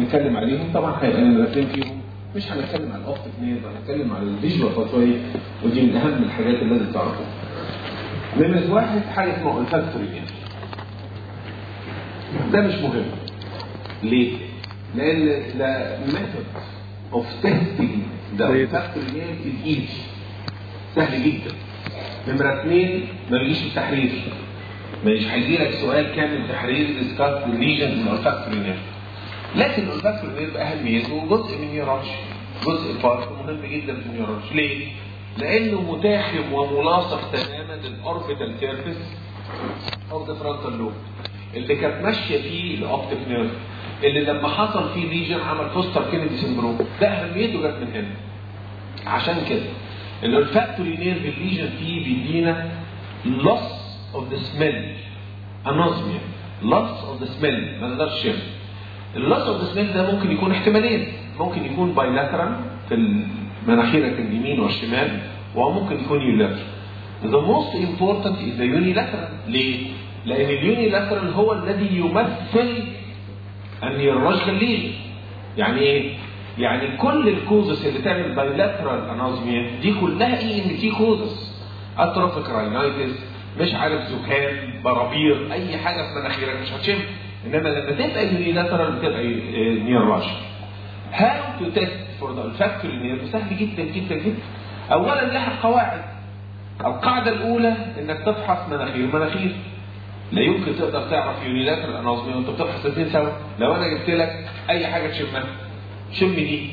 بنتكلم عليهم طبعا هيبقى نمرتين فيهم، مش هنتكلم على الاوبتيك نيرف، هنتكلم على الفيجوال باثوي، ودي من اهم الحاجات اللي لازم تعرفوها. نمرة واحد حاجه اسمها olfactory nerve. ده مش مهم. ليه؟ لان ده method of testing the olfactory nerve is easy. سهل جدا. نمرة اثنين ما بيجيش التحرير. مش هيجي لك سؤال كامل تحرير discuss the lesions in olfactory nerve. لكن الolfactory nerve اهميته جزء من نيورولوجي، جزء بارت مهم جدا في النيورولوجي. ليه؟ لانه متاحم وملاصق تماما للاوربيتال سيرفيس اوف ذا فرونتال لوب اللي كانت ماشيه فيه الاوبتيك نيرف، اللي لما حصل فيه ليجن عمل فوستر كينيدي سندروم. ده اهميته جت من هنا. عشان كده الolfactory nerve الليجن فيه بيدينا loss of the smell، anosmia، loss of the smell، ما نقدرش نشم. اللوس اوف ذا سميل ده ممكن يكون احتمالين، ممكن يكون بايلاترال في مناخيرك اليمين والشمال، وممكن يكون يونيلاترال. The most important is the unilateral. ليه؟ لأن اليونيلاترال هو الذي يمثل النيورولوجيكال ليجن. يعني إيه؟ يعني كل الكوزس اللي تعمل بايلاترال انازميا دي كلها ENT كوزس، اتروفيك راينايتس، مش عارف زكام، برابير، أي حاجة في مناخيرك مش هتشم. انما لما تبقى يونيلاترال بتبقى نيورولوجي. How to test for the olfactory nerve؟ سهل جدا جدا جدا. اولا لها قواعد. القاعده الاولى انك تفحص مناخير. لا يمكن تقدر تعرف يونيلاترال انازميا وانت بتفحص الاثنين سوا. لو انا جبت لك اي حاجه تشمها، شم دي،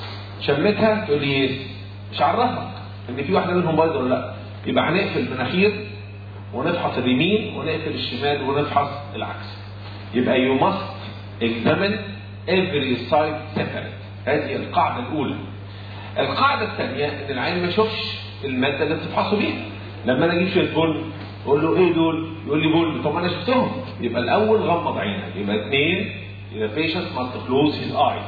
شمتها تقول لي يس، مش عرفك ان في واحده منهم بايظه ولا لا. يبقى هنقفل المناخير ونفحص اليمين ونقفل الشمال ونفحص العكس. يبقى you must examine every side separate. هذه القاعدة الأولى. القاعدة الثانية إن العين ما يشوفش المادة اللي بتفحصه بيها. لما أنا أجيب شوية بن أقول له إيه دول؟ يقول لي بن، طب أنا شفتهم. يبقى الأول غمض عينك. يبقى اثنين، يبقى patient must close his eyes.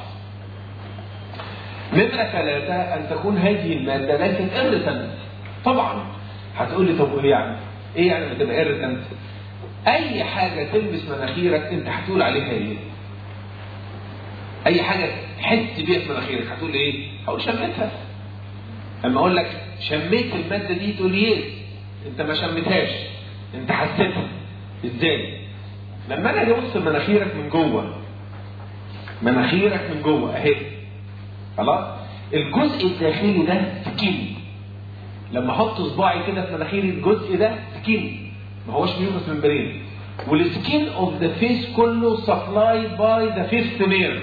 نمرة ثلاثة أن تكون هذه المادة ليست irritant. طبعًا هتقول لي طب إيه يعني؟ إيه يعني بتبقى irritant؟ اي حاجه تلمس مناخيرك انت هتقول عليها ايه؟ اي حاجه تحس بيها في مناخيرك هتقول ايه؟ هقول شميتها. اما اقول لك شميت الماده دي تقول لي ايه؟ انت ما شميتهاش، انت حسيتها. ازاي؟ لما انا اجي ابص مناخيرك من جوه، مناخيرك من جوه اهي، خلاص؟ الجزء الداخلي ده سكين. لما احط صباعي كده في مناخيري الجزء ده سكين، ما هوش ميوكس ممبرين. والسكين اوف ذا فيس كله سبلايد باي ذا فيفث نيرف،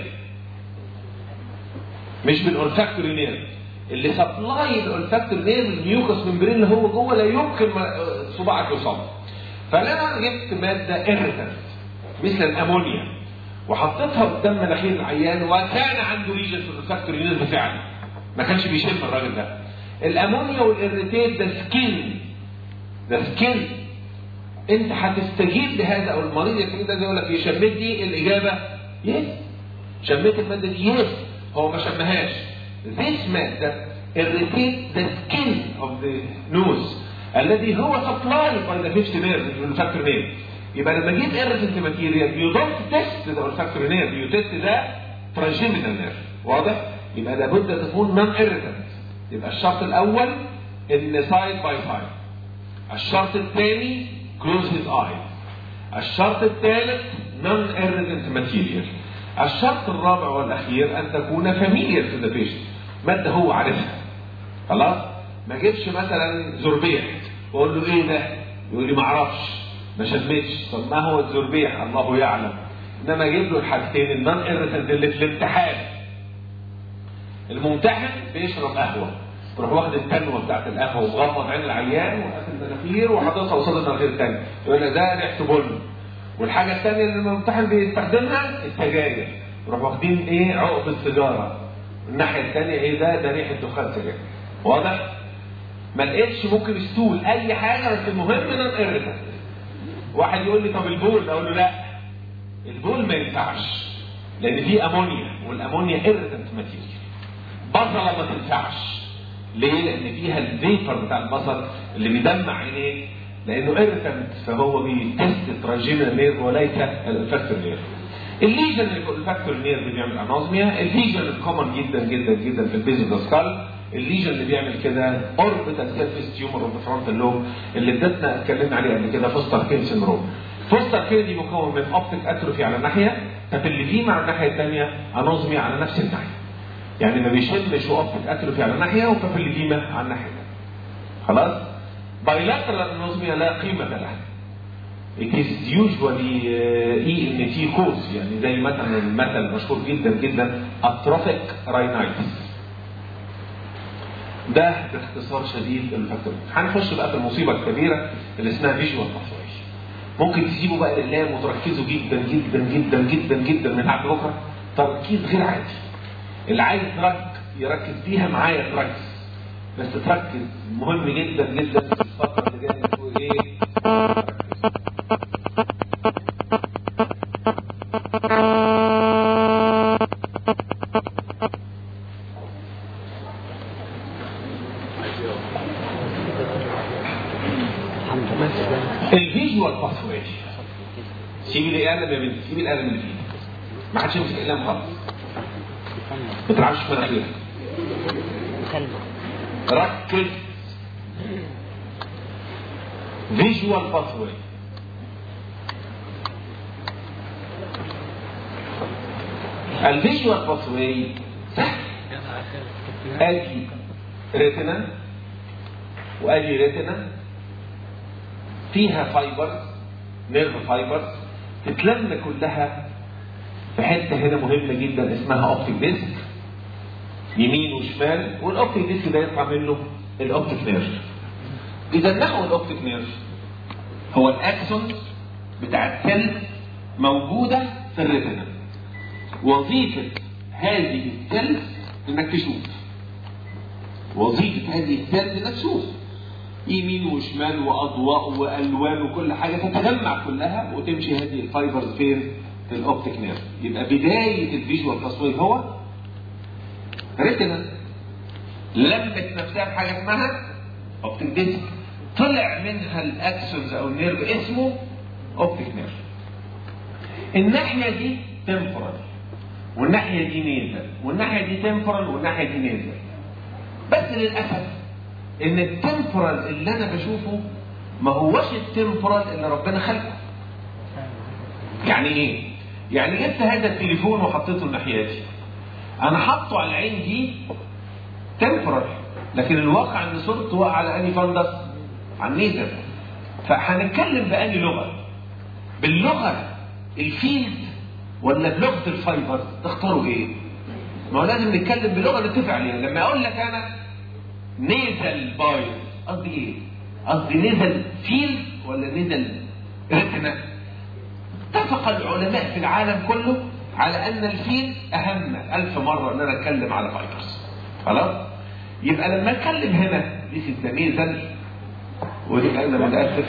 مش بالاولفاكتوري نيرف. اللي سبلاي الاولفاكتوري نيرف الميوكس ممبرين اللي هو جوه لا يمكن صباعك يوصل. فانا جبت ماده ايريتنت مثل الامونيا وحطيتها قدام مناخير العيان وكان عنده ليجن في الاولفاكتوري نيرف فعلا، ما كانش بيشم الراجل ده. الامونيا والاريتيت ده سكين، ده سكين. انت هتستجيب لهذا او المريض يكون ده يقول لك ايه؟ شميت دي؟ الاجابه يس. شميت الماده دي؟ يس. هو ما شمهاش. This ماده irritate the skin of the nose الذي هو supplied by the fifth nerve olfactory nerve. يبقى لما اجيب irritant material you don't test the olfactory nerve, you test the trigeminal nerve. واضح؟ يبقى لابد تكون non irritant. يبقى الشرط الاول ان side by side. الشرط الثاني close his eyes. الشرط الثالث non irritant material. الشرط الرابع والاخير ان تكون familiar to the patient، ماده هو عارفها. خلاص؟ ما اجيبش مثلا زربيح واقول له ايه ده؟ يقول لي ما اعرفش، ما شمتش. طب ما هو الزربيح؟ الله يعلم. انما اجيب له الحاجتين النون irritant اللي في الامتحان. الممتحن بيشرب قهوه، تروح واخد التنوه بتاعت القهوه ومغمض عين العيان وقافل المناخير وحاططها قصاد المناخير الثاني، يقول لك ده ريحته بن. والحاجه الثانيه اللي الممتحن بيستخدمها السجاير، يروح واخدين ايه؟ عقب السيجاره. الناحيه الثانيه ايه ده؟ ده ريحه دخان سجاير. واضح؟ ما لقيتش ممكن يستول اي حاجه، بس المهم نون ايريتنت. واحد يقول لي طب البول؟ اقول له لا، البول ما ينفعش لان فيه امونيا، والامونيا ايريتنت ماتيريال. بصله ما تنفعش. ليه؟ لان فيها الفيبر بتاع البصل اللي بيدمع عينيه، لانه ايريتنت، فهو بيتست تراجيمينال نيرف وليس الفاكتور نيرف. الليجن الفاكتور نيرف بيعمل انوزميا. الليجن الكومن جدا جدا جدا في البيز اوف ذا سكال، الليجن اللي بيعمل كده اوربيتال سيرفيس تيومر اوف ذا فرونتال لوب اللي ادتنا اتكلمنا عليه قبل كده، فوستر كين سيندروم. فوستر كين دي مكون من اوبتيك اتروفي على ناحيه، فالليفيما على الناحيه الثانيه، انوزميا على نفس الناحيه. يعني ما بيشمش اوبتيك اتروفي على ناحيه وفالليفيما على الناحيه الثانيه. خلاص؟ بايلاترال انوزميا لا قيمه لها. It is usually ENT cause، يعني زي مثلا المثل مشهور جدا جدا atrophic rhinitis. ده باختصار شديد الفاكتور. هنخش بقى في المصيبه الكبيره اللي اسمها فيجوال باثوي. ممكن تسيبوا بقى لله وتركزوا جدا جدا جدا جدا جدا من بعد بكره تركيز غير عادي. اللي عايز يركز فيها معايا تركز، بس تركز مهم جدا جدا في الفتره اللي جايه. تقول ايه؟ الفيجوال باثوي. سيبي لي قلم يا بنتي، سيبي القلم اللي فيه. ما حدش يمسك القلم خالص. ما تلعبش في مناخيرك. ركز. فيجوال باثوي. الفيجوال باثوي سهل. ادي ريتنا وادي ريتنا فيها فايبرز، نيرف فايبرز تتلم كلها في حته هنا مهمه جدا اسمها اوبتيك ديسك، يمين وشمال، والاوبتيك ديسك ده يطلع منه الاوبتيك نيرف. اذا نحو الاوبتيك نيرف هو الاكسون بتاع السيل موجوده في الريتنا. وظيفه هذه السيل انك تشوف. وظيفه هذه السيل انك تشوف يمين وشمال واضواء والوان وكل حاجه تتجمع كلها وتمشي هذه الفايبرز فين؟ في الاوبتيك نيرف. يبقى بدايه الفيجوال باثوي هو ريتنا لمت نفسها بحاجه اسمها اوبتيك ديسك، طلع منها الاكسونز او النيرف اسمه اوبتيك نيرف. الناحيه دي تمبرال والناحيه دي نيزل والناحيه دي تمبرال والناحيه دي نيزل. بس للاسف ان التمبرال اللي انا بشوفه ما هوش التمبرال اللي ربنا خلقه. يعني ايه؟ يعني جبت هذا التليفون وحطيته الناحيتي، انا حاطه على العين دي تمبرال، لكن الواقع ان صورته واقعه على اني فندس؟ على النيزل. فهنتكلم باني لغه؟ باللغه الفيلد ولا بلغه الفايبر؟ تختاروا ايه؟ ما هو لازم نتكلم بلغه نتفق عليها. لما اقول لك انا نيزل بايظ قصدي ايه؟ قصدي نيزل فيلد ولا نيزل ريتنا؟ اتفق العلماء في العالم كله على ان الفيلد اهم 1000 مره ان انا اتكلم على فايبرز. خلاص؟ يبقى لما اتكلم هنا دي ست نيزل ودي انا متاسف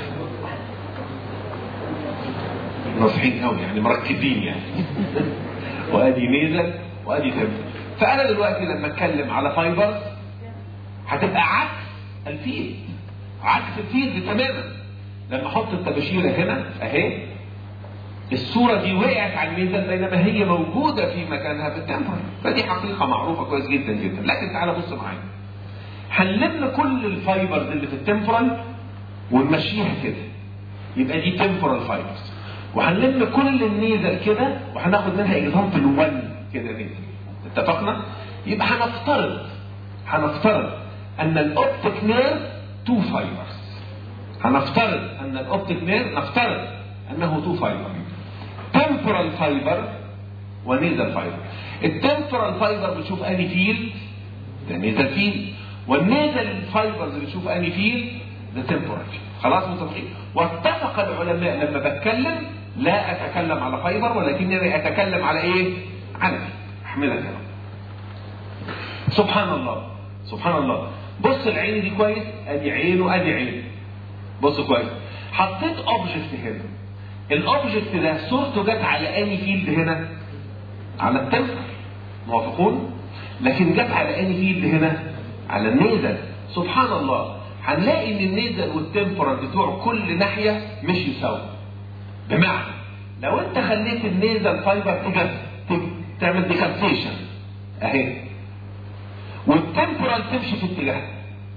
ناصحين قوي يعني مركزين يعني وادي نيزل وادي تمبر. فانا دلوقتي لما اتكلم على فايبرز هتبقى عكس الفيلد، عكس الفيلد تماما. لما احط الطباشيره هنا اهي الصوره دي وقعت على النيزل بينما هي موجوده في مكانها في التمبر. فدي حقيقه معروفه كويس جدا جدا. لكن تعالى بص معايا، هنلم كل الفايبرز اللي في التمبرال ونمشيها كده يبقى دي تمبرال فايبرز، وهنلم كل النيزل كده وهناخد منها اكزامبل 1 كده نيزل. اتفقنا؟ يبقى هنفترض ان الاوبتيك نيرف 2 فايبرز. هنفترض ان الاوبتيك نيرف نفترض انه 2 فايبر، تمبرال فايبر ونيزل فايبر. التمبرال فايبر بتشوف اني فيلد؟ ده نيزل فيلد. والنيزل فايبرز بتشوف اني فيلد؟ ده تمبرال. خلاص متفقين؟ واتفق العلماء لما بتكلم لا اتكلم على فايبر ولكنني اتكلم على ايه؟ على احملها كده. سبحان الله سبحان الله. بص العين دي كويس، ادي عين وادي عين. بص كويس، حطيت اوبجكت هنا، الاوبجكت ده صورته جت على اني فيلد هنا؟ على التمبر. موافقون؟ لكن جت على اني فيلد هنا؟ على النيزل. سبحان الله، هنلاقي ان النيزل والتمبرال بتوع كل ناحيه مش يساوي. بمعنى لو انت خليت النيزل فايبر تعمل ديكابسيشن اهي، والتمبورال تمشي في اتجاه،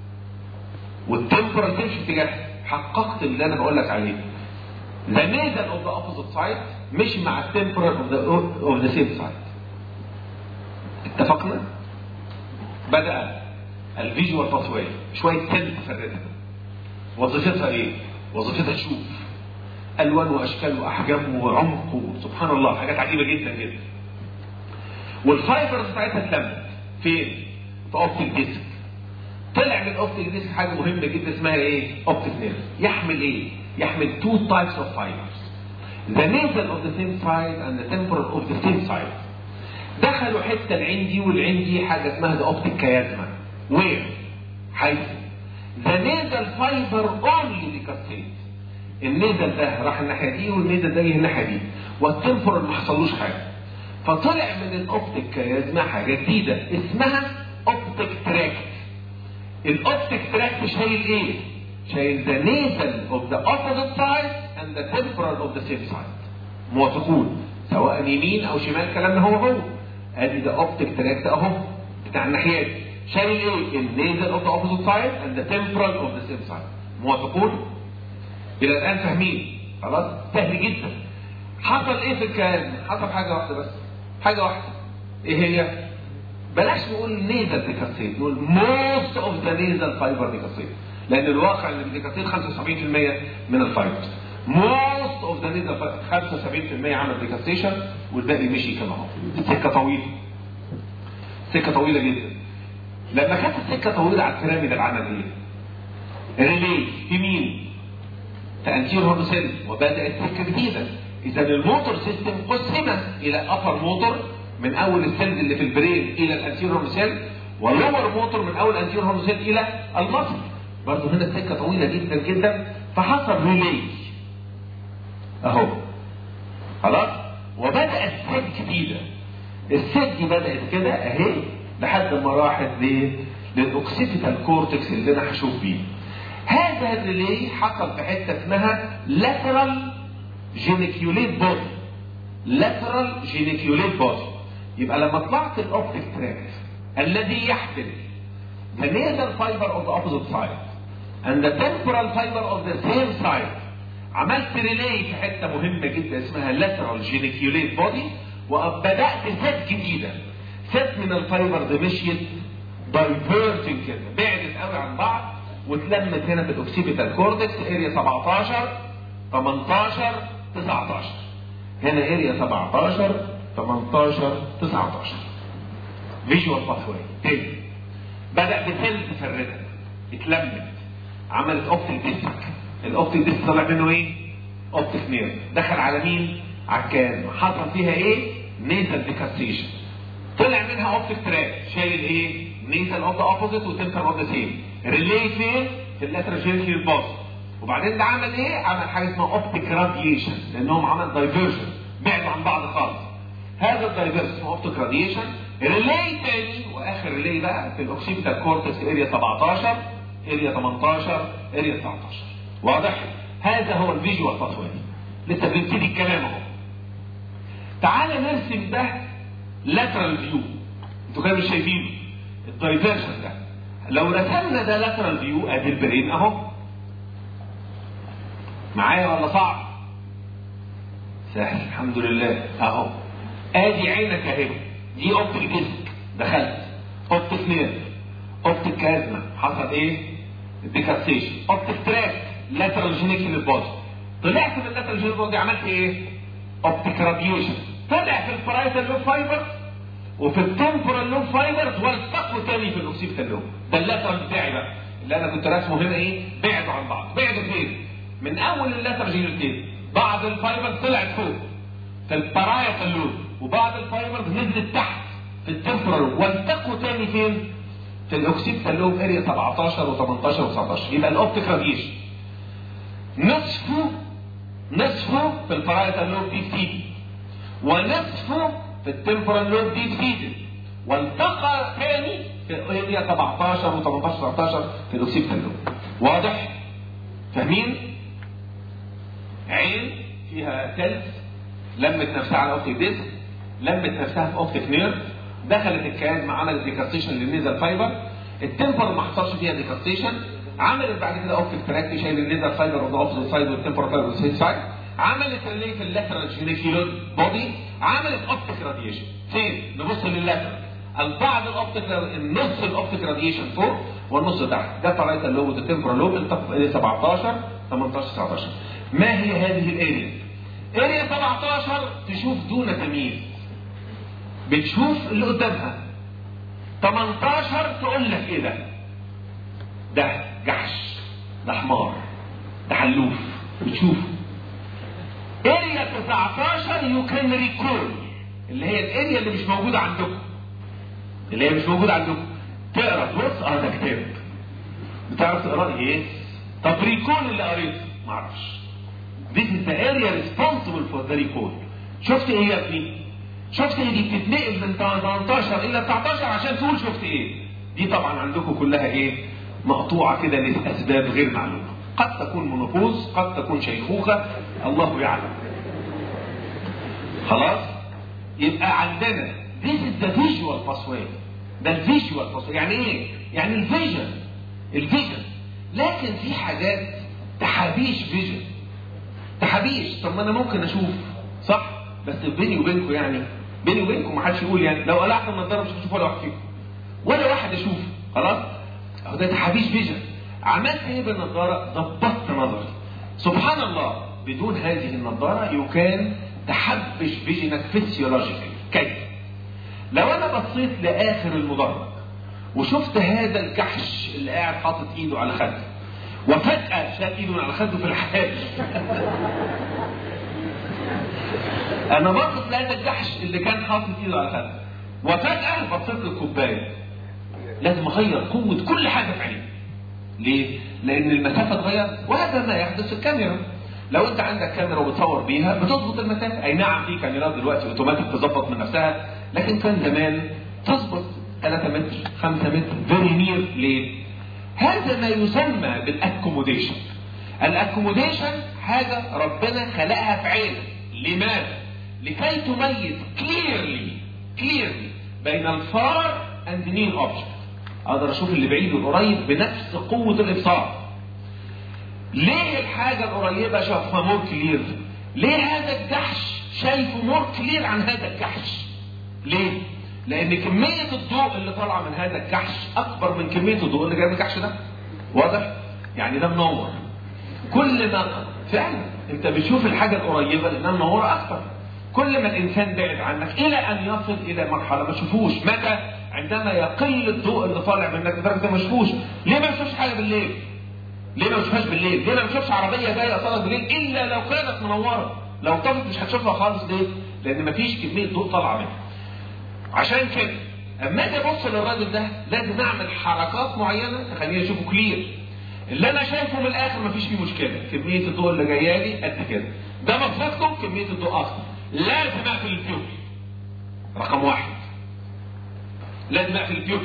والتمبورال تمشي في اتجاه، حققت اللي انا بقول لك عليه. The nasal of the opposite side مش مع التمبورال of the same side. اتفقنا؟ بدأ الفيجوال باثواي شويه سيل تفردها. وظيفتها ايه؟ وظيفتها تشوف الوان واشكال واحجام وعمق وسبحان الله حاجات عجيبه جدا جدا. والفايبرز بتاعتها اتلمت فين؟ في اوبتيك ديسك. طلع من اوبتيك ديسك حاجه مهمه جدا اسمها ايه؟ اوبتيك نيرف. يحمل ايه؟ يحمل two types of fibers. The nasal of the same side and the temporal of the same side. دخلوا حته العين دي والعين دي حاجه اسمها the optic chiasma. Where؟ حيث the nasal fiber only decussate. النيزل ده راح الناحيه دي والنيزل ده الناحيه دي، والتمبورال ما حصلوش حاجه. فطلع من الاوبتيك كيازما حاجه جديده اسمها اوبتيك تراكت. الاوبتيك تراكت شايل ايه؟ شايل the nasal of the opposite side and the temporal of the same side. موافقون سواء يمين او شمال كلامنا هو ادي ده اوبتيك تراكت اهو بتاع الناحيات. شايل ايه؟ النيزل of the opposite side and the temporal of the same side. موافقون؟ الى الان فاهمين؟ خلاص؟ سهل جدا. حصل ايه في الكلام؟ حصل حاجه واحده بس. حاجه واحده. ايه هي؟ بلاش نقول نيزل ديكاسيت، نقول most of the nasal fiber ديكاسيت. لان الواقع ان الديكاسيت 75% من الفايبرز. most of the nasal fiber 75% عمل ديكاسيشن والباقي مشي كما هو. السكه طويله. سكه طويله جدا. لما كانت السكه طويله على البيراميد العمل ايه؟ ريلي في مين؟ تأنتير هورن سيل، وبدأت سكة جديدة. إذا الموتور سيستم قسم إلى أبر موتور من أول السيلز اللي في البرين إلى الأنتير هورن سيل، واللور موتور من أول الأنتير هورن سيل إلى المصل. برضه هنا السكة طويلة جدا جدا، فحصل ريلي. أهو. خلاص؟ وبدأت سيل جديدة. السيل دي بدأت كده أهي لحد ما راحت للأوكسيبيتال كورتكس اللي أنا هشوف بيه. هذا الريلي حصل في حته اسمها lateral geniculate body. lateral geniculate body. يبقى لما طلعت الاوبتيك تراكت الذي يحمل the nasal fiber of the opposite side and the temporal fiber of the same side، عملت ريلي في حته مهمه جدا اسمها lateral geniculate body، وبدات ست جديده. ست من الفايبر دي مشيت دايفيرجنج كده، بعدت قوي عن بعض واتلمت هنا في الاوكسيبيتال كورتكس اريا 17 18 19. هنا اريا 17 18 19. فيجوال باثواي تاني. بدا بسيل تفردها اتلمت عملت اوبتيك ديسك. الاوبتيك ديسك طلع منه ايه؟ اوبتيك نيرف. دخل على مين؟ على الكازما. حصل فيها ايه؟ نيزل ديكاسيشن. طلع منها اوبتيك تراك شايل ايه؟ نيزل اوف ذا اوبوزيت وتمبر اوف ذا سيم. ريلي فين؟ في اللاترال جينيكال باس. وبعدين ده عمل ايه؟ عمل حاجه اسمها اوبتيك راديشن، لانهم عمل دايفرجن، بعدوا عن بعض خالص. هذا الدايفرجن اسمه اوبتيك راديشن. ريلي تاني، واخر ريلي بقى في الاوكسيبيتال كورتكس اريا 17 اريا 18 اريا 19. واضح؟ هذا هو الفيجوال باثواي. لسه بنبتدي الكلام اهو. تعال نرسم ده لاترال فيو. انتوا كده مش شايفينه الدايفرجن ده. لو رسمنا ده لاترال فيو ادي البرين اهو. معايا ولا صعب؟ سهل الحمد لله اهو. ادي عينك اهي، دي اوبتيك ديسك، دخلت اوبتيك نيرف، اوبتيك كازما، حصل ايه؟ ديكاسيشن. اوبتيك تراك لاترال جينيكال بودي. طلعت من اللاترال جينيكال بودي عملت ايه؟ اوبتيك راديشن. طلع في البرايتال لوب فايبر وفي التمبورال لوب فايبرز والتقوا تاني في الاوكسيبيتال لوب. ده اللاترال بتاعي بقى اللي انا كنت راسمه هنا ايه؟ بعدوا عن بعض. بعدوا فين؟ من اول اللاترال جينيكال. بعض الفايبرز طلعت فوق في البرايتال لوب، وبعض الفايبرز نزلت تحت في التمبورال لوب، والتقوا تاني فين؟ في الاوكسيبيتال لوب اريا 17 و18 و19. يبقى الاوبتيك راديشن نصفه في البرايتال لوب دي فيدي، ونصفه في التمبورال لوب دي فيدي، والتقى ثاني في اريا 17 و18 و19 في الاوكسيبيتال لوب. واضح؟ فاهمين؟ عين فيها سيلز لمت نفسها على اوبتيك ديسك، لمت نفسها في اوبتيك نيرف، دخلت الكيان عملت ديكاستيشن للنيزل فايبر. التمبر ما حصلش فيها ديكاستيشن، عملت بعد كده اوبتيك تراك شايل النيزل فايبر اون ذا اوبوزيت سايد والتمبر فايبر سيد سايد، عملت ريلي في اللاترال جينيكيولار بودي، عملت اوبتيك راديشن. فين؟ نبص لللاترال. البعض الاوبتيك النص الاوبتيك راديشن فوق والنص تحت، ده بارايتال لوب وده تمبرال لوب، التقوا في 17 18 19. ما هي هذه الاريا؟ اريا 17 تشوف دون تمييز، بتشوف اللي قدامها. 18 تقول لك ايه ده جحش، ده حمار، ده حلوف، بتشوفه. اريا 19 يو كان ريكول، اللي هي الاريا اللي مش موجوده عندكم، اللي هي مش موجوده عندكم. تقرا تبص ده كتاب، بتعرف تقرا ايه؟ طب ريكول اللي قريته ما اعرفش. This is the area responsible for the recall. شفت ايه يا ابني؟ شفت ايه؟ دي بتتنقل من 18 الى 19 عشان تقول شفت ايه. دي طبعا عندكم كلها ايه؟ مقطوعه كده لاسباب غير معلومه، قد تكون منوبوز، قد تكون شيخوخه، الله يعلم. خلاص؟ يبقى عندنا this is the visual pathway. ده الفيجوال pathway. يعني ايه؟ يعني الفيجن. لكن في حاجات تحابيش فيجن. تحابيش. طب ما انا ممكن اشوف، صح؟ بس بيني وبينكم يعني، بيني وبينكم ما حدش يقول يعني لو قلعت النضاره مش هتشوف ولا واحد فيكم، ولا واحد يشوف. خلاص؟ اهو ده تحابيش فيجن. عملت ايه بالنضاره؟ ضبطت نظري. سبحان الله، بدون هذه النضاره يمكن تحبش فيجنك فيسيولوجيكال. كيف؟ لو انا بصيت لاخر المدرج وشفت هذا الجحش اللي قاعد حاطط ايده على خده، وفجأة شال ايده على خده في الحال انا بصيت لهذا الجحش اللي كان حاطط ايده على خده، وفجأة بصيت للكوبايه، لازم اغير قوة كل حاجة في عيني. ليه؟ لان المسافة اتغيرت، وهذا ما يحدث في الكاميرا. لو انت عندك كاميرا وبتصور بيها بتظبط المسافة. اي نعم في كاميرات دلوقتي اوتوماتيك تظبط من نفسها، لكن كان زمان تظبط 3 متر 5 متر فيري نير. ليه؟ هذا ما يسمى بالاكوموديشن. الاكوموديشن حاجة ربنا خلقها في عينك. لماذا؟ لكي تميز كليرلي بين الفار اند نير اوبجكت. اقدر اشوف اللي بعيد والقريب بنفس قوة الابصار. ليه الحاجة القريبة شايفها مور كلير؟ ليه هذا الجحش شايفه مور كلير عن هذا الجحش؟ ليه؟ لان كمية الضوء اللي طالعة من هذا الجحش اكبر من كمية الضوء اللي جاي من الجحش ده. واضح؟ يعني ده منور. كل ما فعلا انت بتشوف الحاجة القريبة لانها منورة اكتر. كل ما الانسان بعد عنك الى ان يصل الى مرحلة ما تشوفوش. متى؟ عندما يقل الضوء اللي طالع منك لدرجة ما تشوفوش. ليه ما تشوفش حاجة بالليل؟ ليه ما تشوفهاش بالليل؟ ليه ما تشوفش عربية جاية قصادك بالليل الا لو كانت منورة؟ لو طفت مش هتشوفها خالص. ليه؟ لان مفيش كمية ضوء طالعة منها. عشان كده اما اجي ابص للراجل ده لازم اعمل حركات معينة تخليني اشوفه كلير. اللي انا شايفه من الاخر مفيش فيه مشكلة، كمية الضوء اللي جايه لي قد كده. ده مقصدكم كمية الضوء اكتر. لازم اقفل البيوبل. رقم 1 لازم اقفل البيوبل،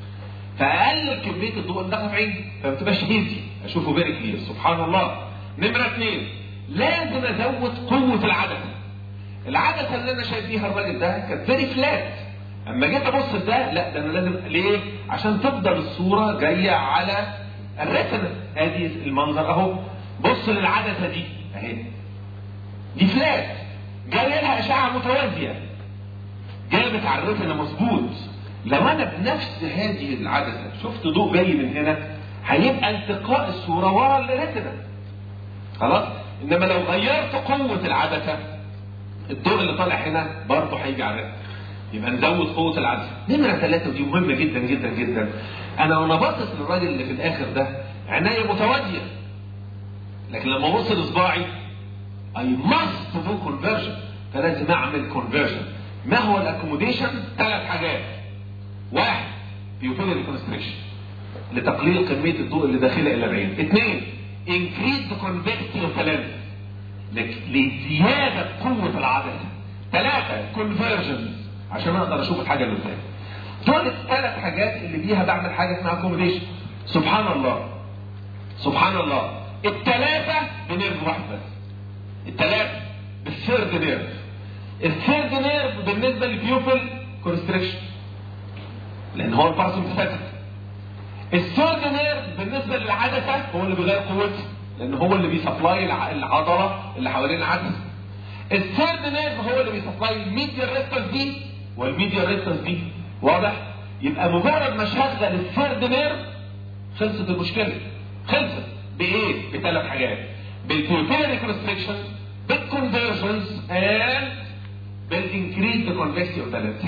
فاقلل كمية الضوء اللي داخل في عيني فما تبقاش ايزي اشوفه فيري كلير. سبحان الله. نمرة 2 لازم ازود قوة العدسة. العدسة اللي انا شايف فيها الراجل ده كانت فيري فلات. اما جيت ابص ده لا، ده انا لازم. ليه؟ عشان تفضل الصورة جاية على الريتنا. ادي المنظر اهو. بص للعدسة دي اهي، دي فلات، جاي لها اشعة متوازية جابت على الريتنا مظبوط. لو انا بنفس هذه العدسة شفت ضوء جاي من هنا هيبقى التقاء الصورة ورا الريتنا. خلاص؟ انما لو غيرت قوة العدسة الضوء اللي طالع هنا برضه هيجي على الريتنا. يبقى نزود قوة العدسة. نمرة 3 ودي مهمة جدا جدا جدا. انا وانا باصص للراجل اللي في الاخر ده عناية متوازية، لكن لما ابص لاصبعي I must do conversion، فلازم اعمل conversion. ما هو الاكوموديشن؟ 3 حاجات. 1 pupillary constriction لتقليل كمية الضوء اللي داخله الى العين. 2 increase the convexity of the lens لزيادة قوة العدسة. 3 conversion عشان اقدر اشوف الحاجة اللي قدامي. دول ال3 حاجات اللي فيها بعمل حاجة اسمها accommodation. سبحان الله سبحان الله. ال3 بنيرف واحد بس. ال3 بالثيرد نيرف. الثيرد نيرف بالنسبه للبيوبل كونستريكشن لان هو الباراسمبثيك. الثيرد نيرف بالنسبه للعدسه هو اللي بيغير قوته لان هو اللي بيسبلاي العضله اللي حوالين العدسه. الثيرد نيرف هو اللي بيسبلاي الميديال ريكتس دي والميديال ريكتس دي. واضح؟ يبقى مجرد ما شغل الثيرد نيرف خلصت المشكله. خلصت بايه؟ بثلاث حاجات: بالبيوبيلاري كونستريكشن، بالكونفرجنس، and بالانكريز كونفكسي اوف ذا لينس.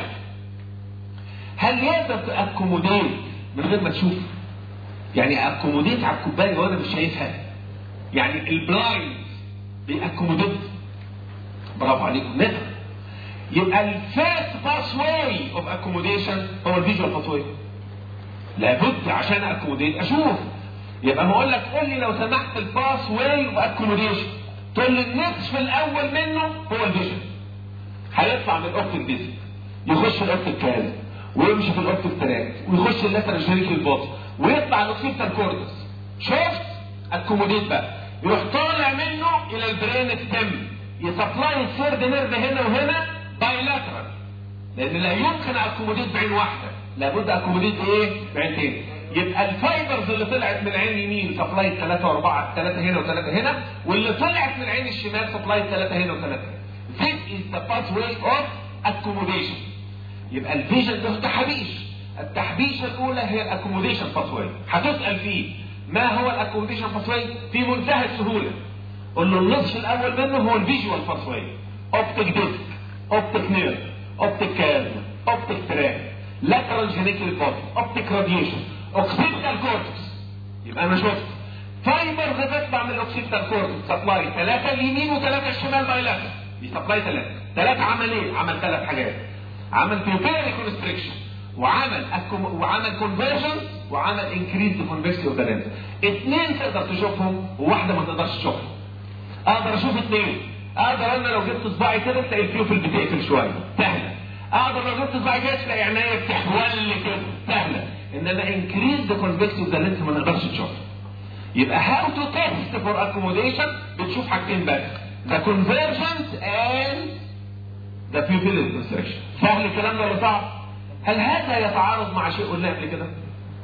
هل يقدر تاكوموديت من غير ما تشوف؟ يعني اكوموديت على الكوبايه وانا مش شايفها. يعني البلايند بيأكوموديت. برافو عليكم. نقدر. يبقى الفيرست باس واي اوف اكوموديشن هو الفيجوال باس واي. لابد عشان اكوموديت اشوف. يبقى ما اقول لك قول لي لو سمحت الباس واي اوف اكوموديشن، تقول لي النصف الاول منه هو الفيجن. هيطلع من الاوبتيك ديسك يخش الاوبتيك كاز ويمشي في الاوبتيك تراك ويخش اللاترال جينيكال بوت ويطلع الاوكسيبتال كوردس. شفت؟ اكوموديت بقى يروح طالع منه الى البرين ستيم يسبلاي الثيرد نيرف هنا وهنا بايلاترال لان لا يمكن اكوموديت بعين واحده، لابد اكوموديت ايه؟ بعينتين. يبقى الفايبرز اللي طلعت من العين اليمين سبلاي 3 و4، 3 هنا و3 هنا، واللي طلعت من العين الشمال سبلاي 3 هنا و3 هنا. This is the pathway of accommodation. يبقى الفيجن ده تحبيش. التحبيشه الاولى هي الاكوموديشن باثواي. هتسال فيه ما هو الاكوموديشن باثواي؟ في منتهى السهوله. قول له النصف الاول منه هو الفيجوال باثواي. اوبتيك ديسك، اوبتيك نيرف، اوبتيك كازما، اوبتيك تراك، لاترال جينيكال بودي، اوبتيك راديشن، اوكسيبتال كورتكس. يبقى انا شفت فايبرز بتطلع من الاوكسيبتال كورتكس سبلاي 3 اليمين و3 الشمال بايلاترال. بيسبلاي 3 عمل ايه؟ عمل 3 حاجات. عمل بيوبيلاري كونستريكشن وعمل كونفرجن وعمل انكريز كونفكسي اوف ذا لينس. 2 تقدر تشوفهم وواحده ما تقدرش تشوفها. اقدر اشوف 2. اقدر انا لو جبت صباعي كده تلاقي البيوبل بتقفل شويه سهله. اقدر لو جبت صباعي كده تلاقي عينيا بتحول كده سهله. انما انكريز كونفكسي اوف ذا لينس ما نقدرش نشوفها. يبقى هاو تو تيست فور اكوموديشن بتشوف حاجتين بس: ذا كونفرجنس اند ذا بيوبيلاري كونستريكشن. سهل الكلام ده ولا صعب؟ هل هذا يتعارض مع شيء قلناه قبل كده؟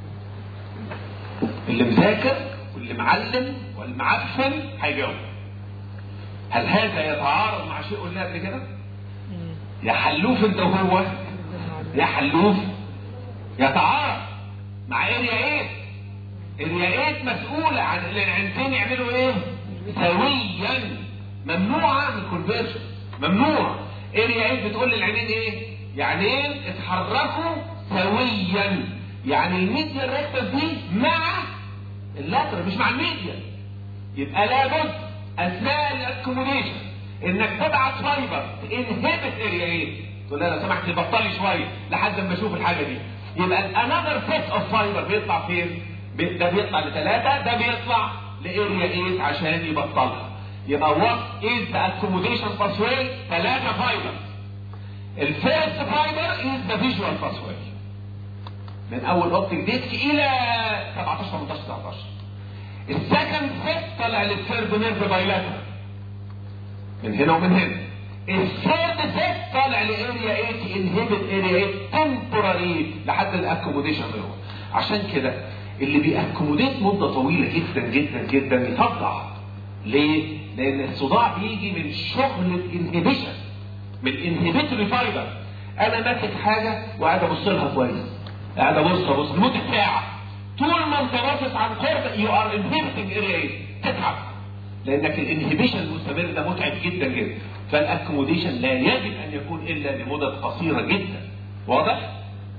اللي مذاكر واللي معلم والمعفن هيجاوب. هل هذا يتعارض مع شيء قلناه قبل كده؟ يا حلوف انت وهو يا حلوف. يتعارض مع اريا 8. اريا 8 مسؤولة عن العينتين يعملوا ايه؟ سويا. ممنوعة من الكونفرجن. ممنوع. اريا 8 بتقول للعينين ايه؟ يعني اتحركوا سويا. يعني الميديال ريكتس دي مع اللاترال مش مع الميديال. يبقى لابد اثناء الاكوموديشن انك تبعت فايبر انهبت اريا 8. تقول لها لو سمحت بطلي شويه لحد ما اشوف الحاجه دي. يبقى انذر سيت اوف فايبر بيطلع فين؟ ده بيطلع ل3، ده بيطلع لاريا 8 عشان يبطلها. يبقى وات از ذا اكوموديشن باثواي؟ 3 فايبر. الفيرست فايبر از ذا فيجوال باثواي من اول اوبتيك ديسك الى 17 18 19. السكند سيت طلع للثيرد نيرف بايلاترال من هنا ومن هنا. الثيرد سيت طالع لاريا 8 انهبت اريا 8 تمبوراري لحد الاكوموديشن منه. عشان كده اللي بيأكوموديت مده طويله جدا جدا جدا يصدع. ليه؟ لان الصداع بيجي من شغل الانهبيشن، من الانهبيتوري فايبر. انا ماسك حاجه وقاعد ابص لها كويس، قاعد ابص لمده ساعه. طول ما انت باصص عن قرب يو ار انهبيتنج اريا 8 تتعب، لانك الانهبيشن المستمر ده متعب جدا جدا. فالاكوموديشن لا يجب ان يكون الا لمدة قصيرة جدا. واضح؟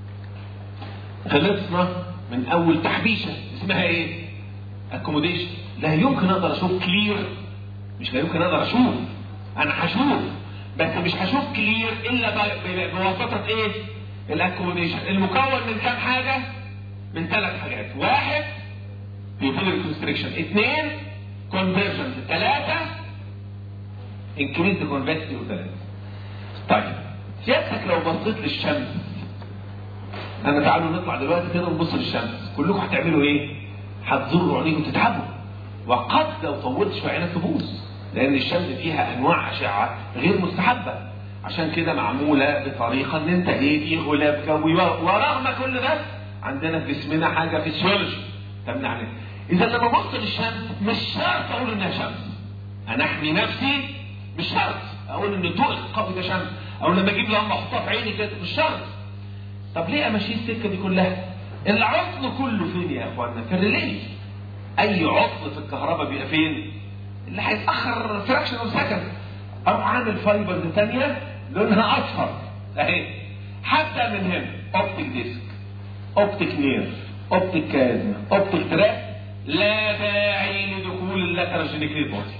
خلصنا من اول تحبيشة اسمها ايه؟ اكوموديشن. لا يمكن اقدر اشوف كلير، مش لا يمكن اقدر اشوف، انا هشوف بس مش هشوف كلير الا بواسطة ايه؟ الاكوموديشن المكون من كام حاجة؟ من 3 حاجات. 1 بيوبيلاري كونستريكشن، 2 كونفرجنس، 3 انكريز كونفكسي و3. طيب سيادتك لو بصيت للشمس، انا تعالوا نطلع دلوقتي كده ونبص للشمس، كلكم هتعملوا ايه؟ هتزروا عينيكم تتعبوا، وقد لو طولت شويه عينك تبوظ، لان الشمس فيها انواع اشعه غير مستحبه. عشان كده معموله بطريقه ان انت في غلاف جوي، ورغم كل ده عندنا في جسمنا حاجه فيسيولوجي تمنعني. اذا لما ابص للشمس مش شرط اقول انها شمس، انا احمي نفسي مش شرط اقول ان الضوء القوي ده شمس، او لما اجيب لمبه احطها في عيني كده مش شرط. طب ليه امشي السكه دي كلها؟ العطل كله فين يا اخوانا؟ في الريلي. اي عطل في الكهرباء بيبقى فين؟ اللي هيتاخر فراكشن اوف سكند. اروح عامل فايبرز ثانيه لونها اصفر اهي، حتى من هنا اوبتيك ديسك، اوبتيك نيرف، اوبتيك كازما، اوبتيك تراك، لا داعي لدخول اللاترال جينيكليد بودي،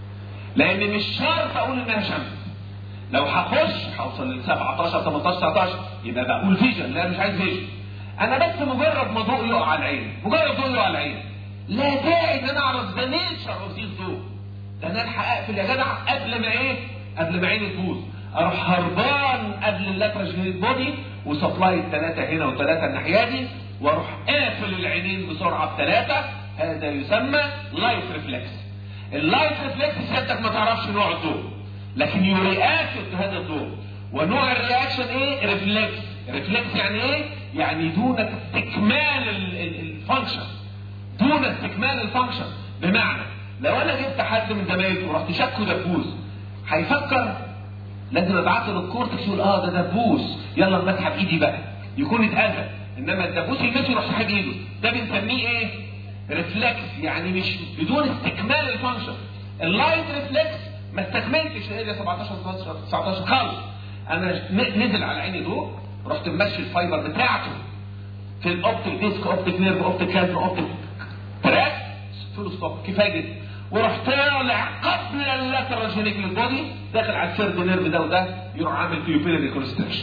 لان مش شرط اقول انها شمس. لو هخش هوصل ل 17 18 19 يبقى بقول فيجن، لا مش عايز فيجن، انا بس مجرد ما ضوء يقع على العين، مجرد ضوء يقع على العين، لا داعي ان انا اعرف ذا نيتشر اوف ذيس ضوء، ده انا الحق اقفل يا جدع قبل ما قبل ما عيني تبوظ، اروح هربان قبل اللاترال جينيكليد بودي وسبلاي الثلاثه هنا وثلاثه الناحيه دي، واروح قافل العينين بسرعه بثلاثه. هذا يسمى لايت ريفلكس. اللايت ريفلكس سيادتك ما تعرفش نوع الضوء، لكن يرياكت هذا الضوء، ونوع الرياكشن ريفلكس. ريفلكس يعني يعني دون استكمال الفانكشن، دون استكمال الفانكشن. بمعنى لو انا جبت حد من زمايلي ورحت شكه دبوس، هيفكر لازم ابعت له الكورتكس يقول ده دبوس، يلا نسحب ايدي بقى، يكون اتاذى. انما الدبوس يلمسه يروح ساحب ايده، ده بنسميه ريفلكس، يعني مش بدون استكمال الفانكشن. اللايت ريفلكس ما استكملتش الاريا 17 19 خالص، انا نزل على عيني ضوء، رحت ممشي الفايبر بتاعته في الاوبتيك ديسك، اوبتيك نيرف، اوبتيك كازما، اوبتيك تراك، فول ستوب، كفايه جدا. ورحت طالع قبل اللاترال جينيكليد بودي، داخل على الثيرد نيرف ده وده، يروح عامل بيوبيلاري ريكونستريكشن.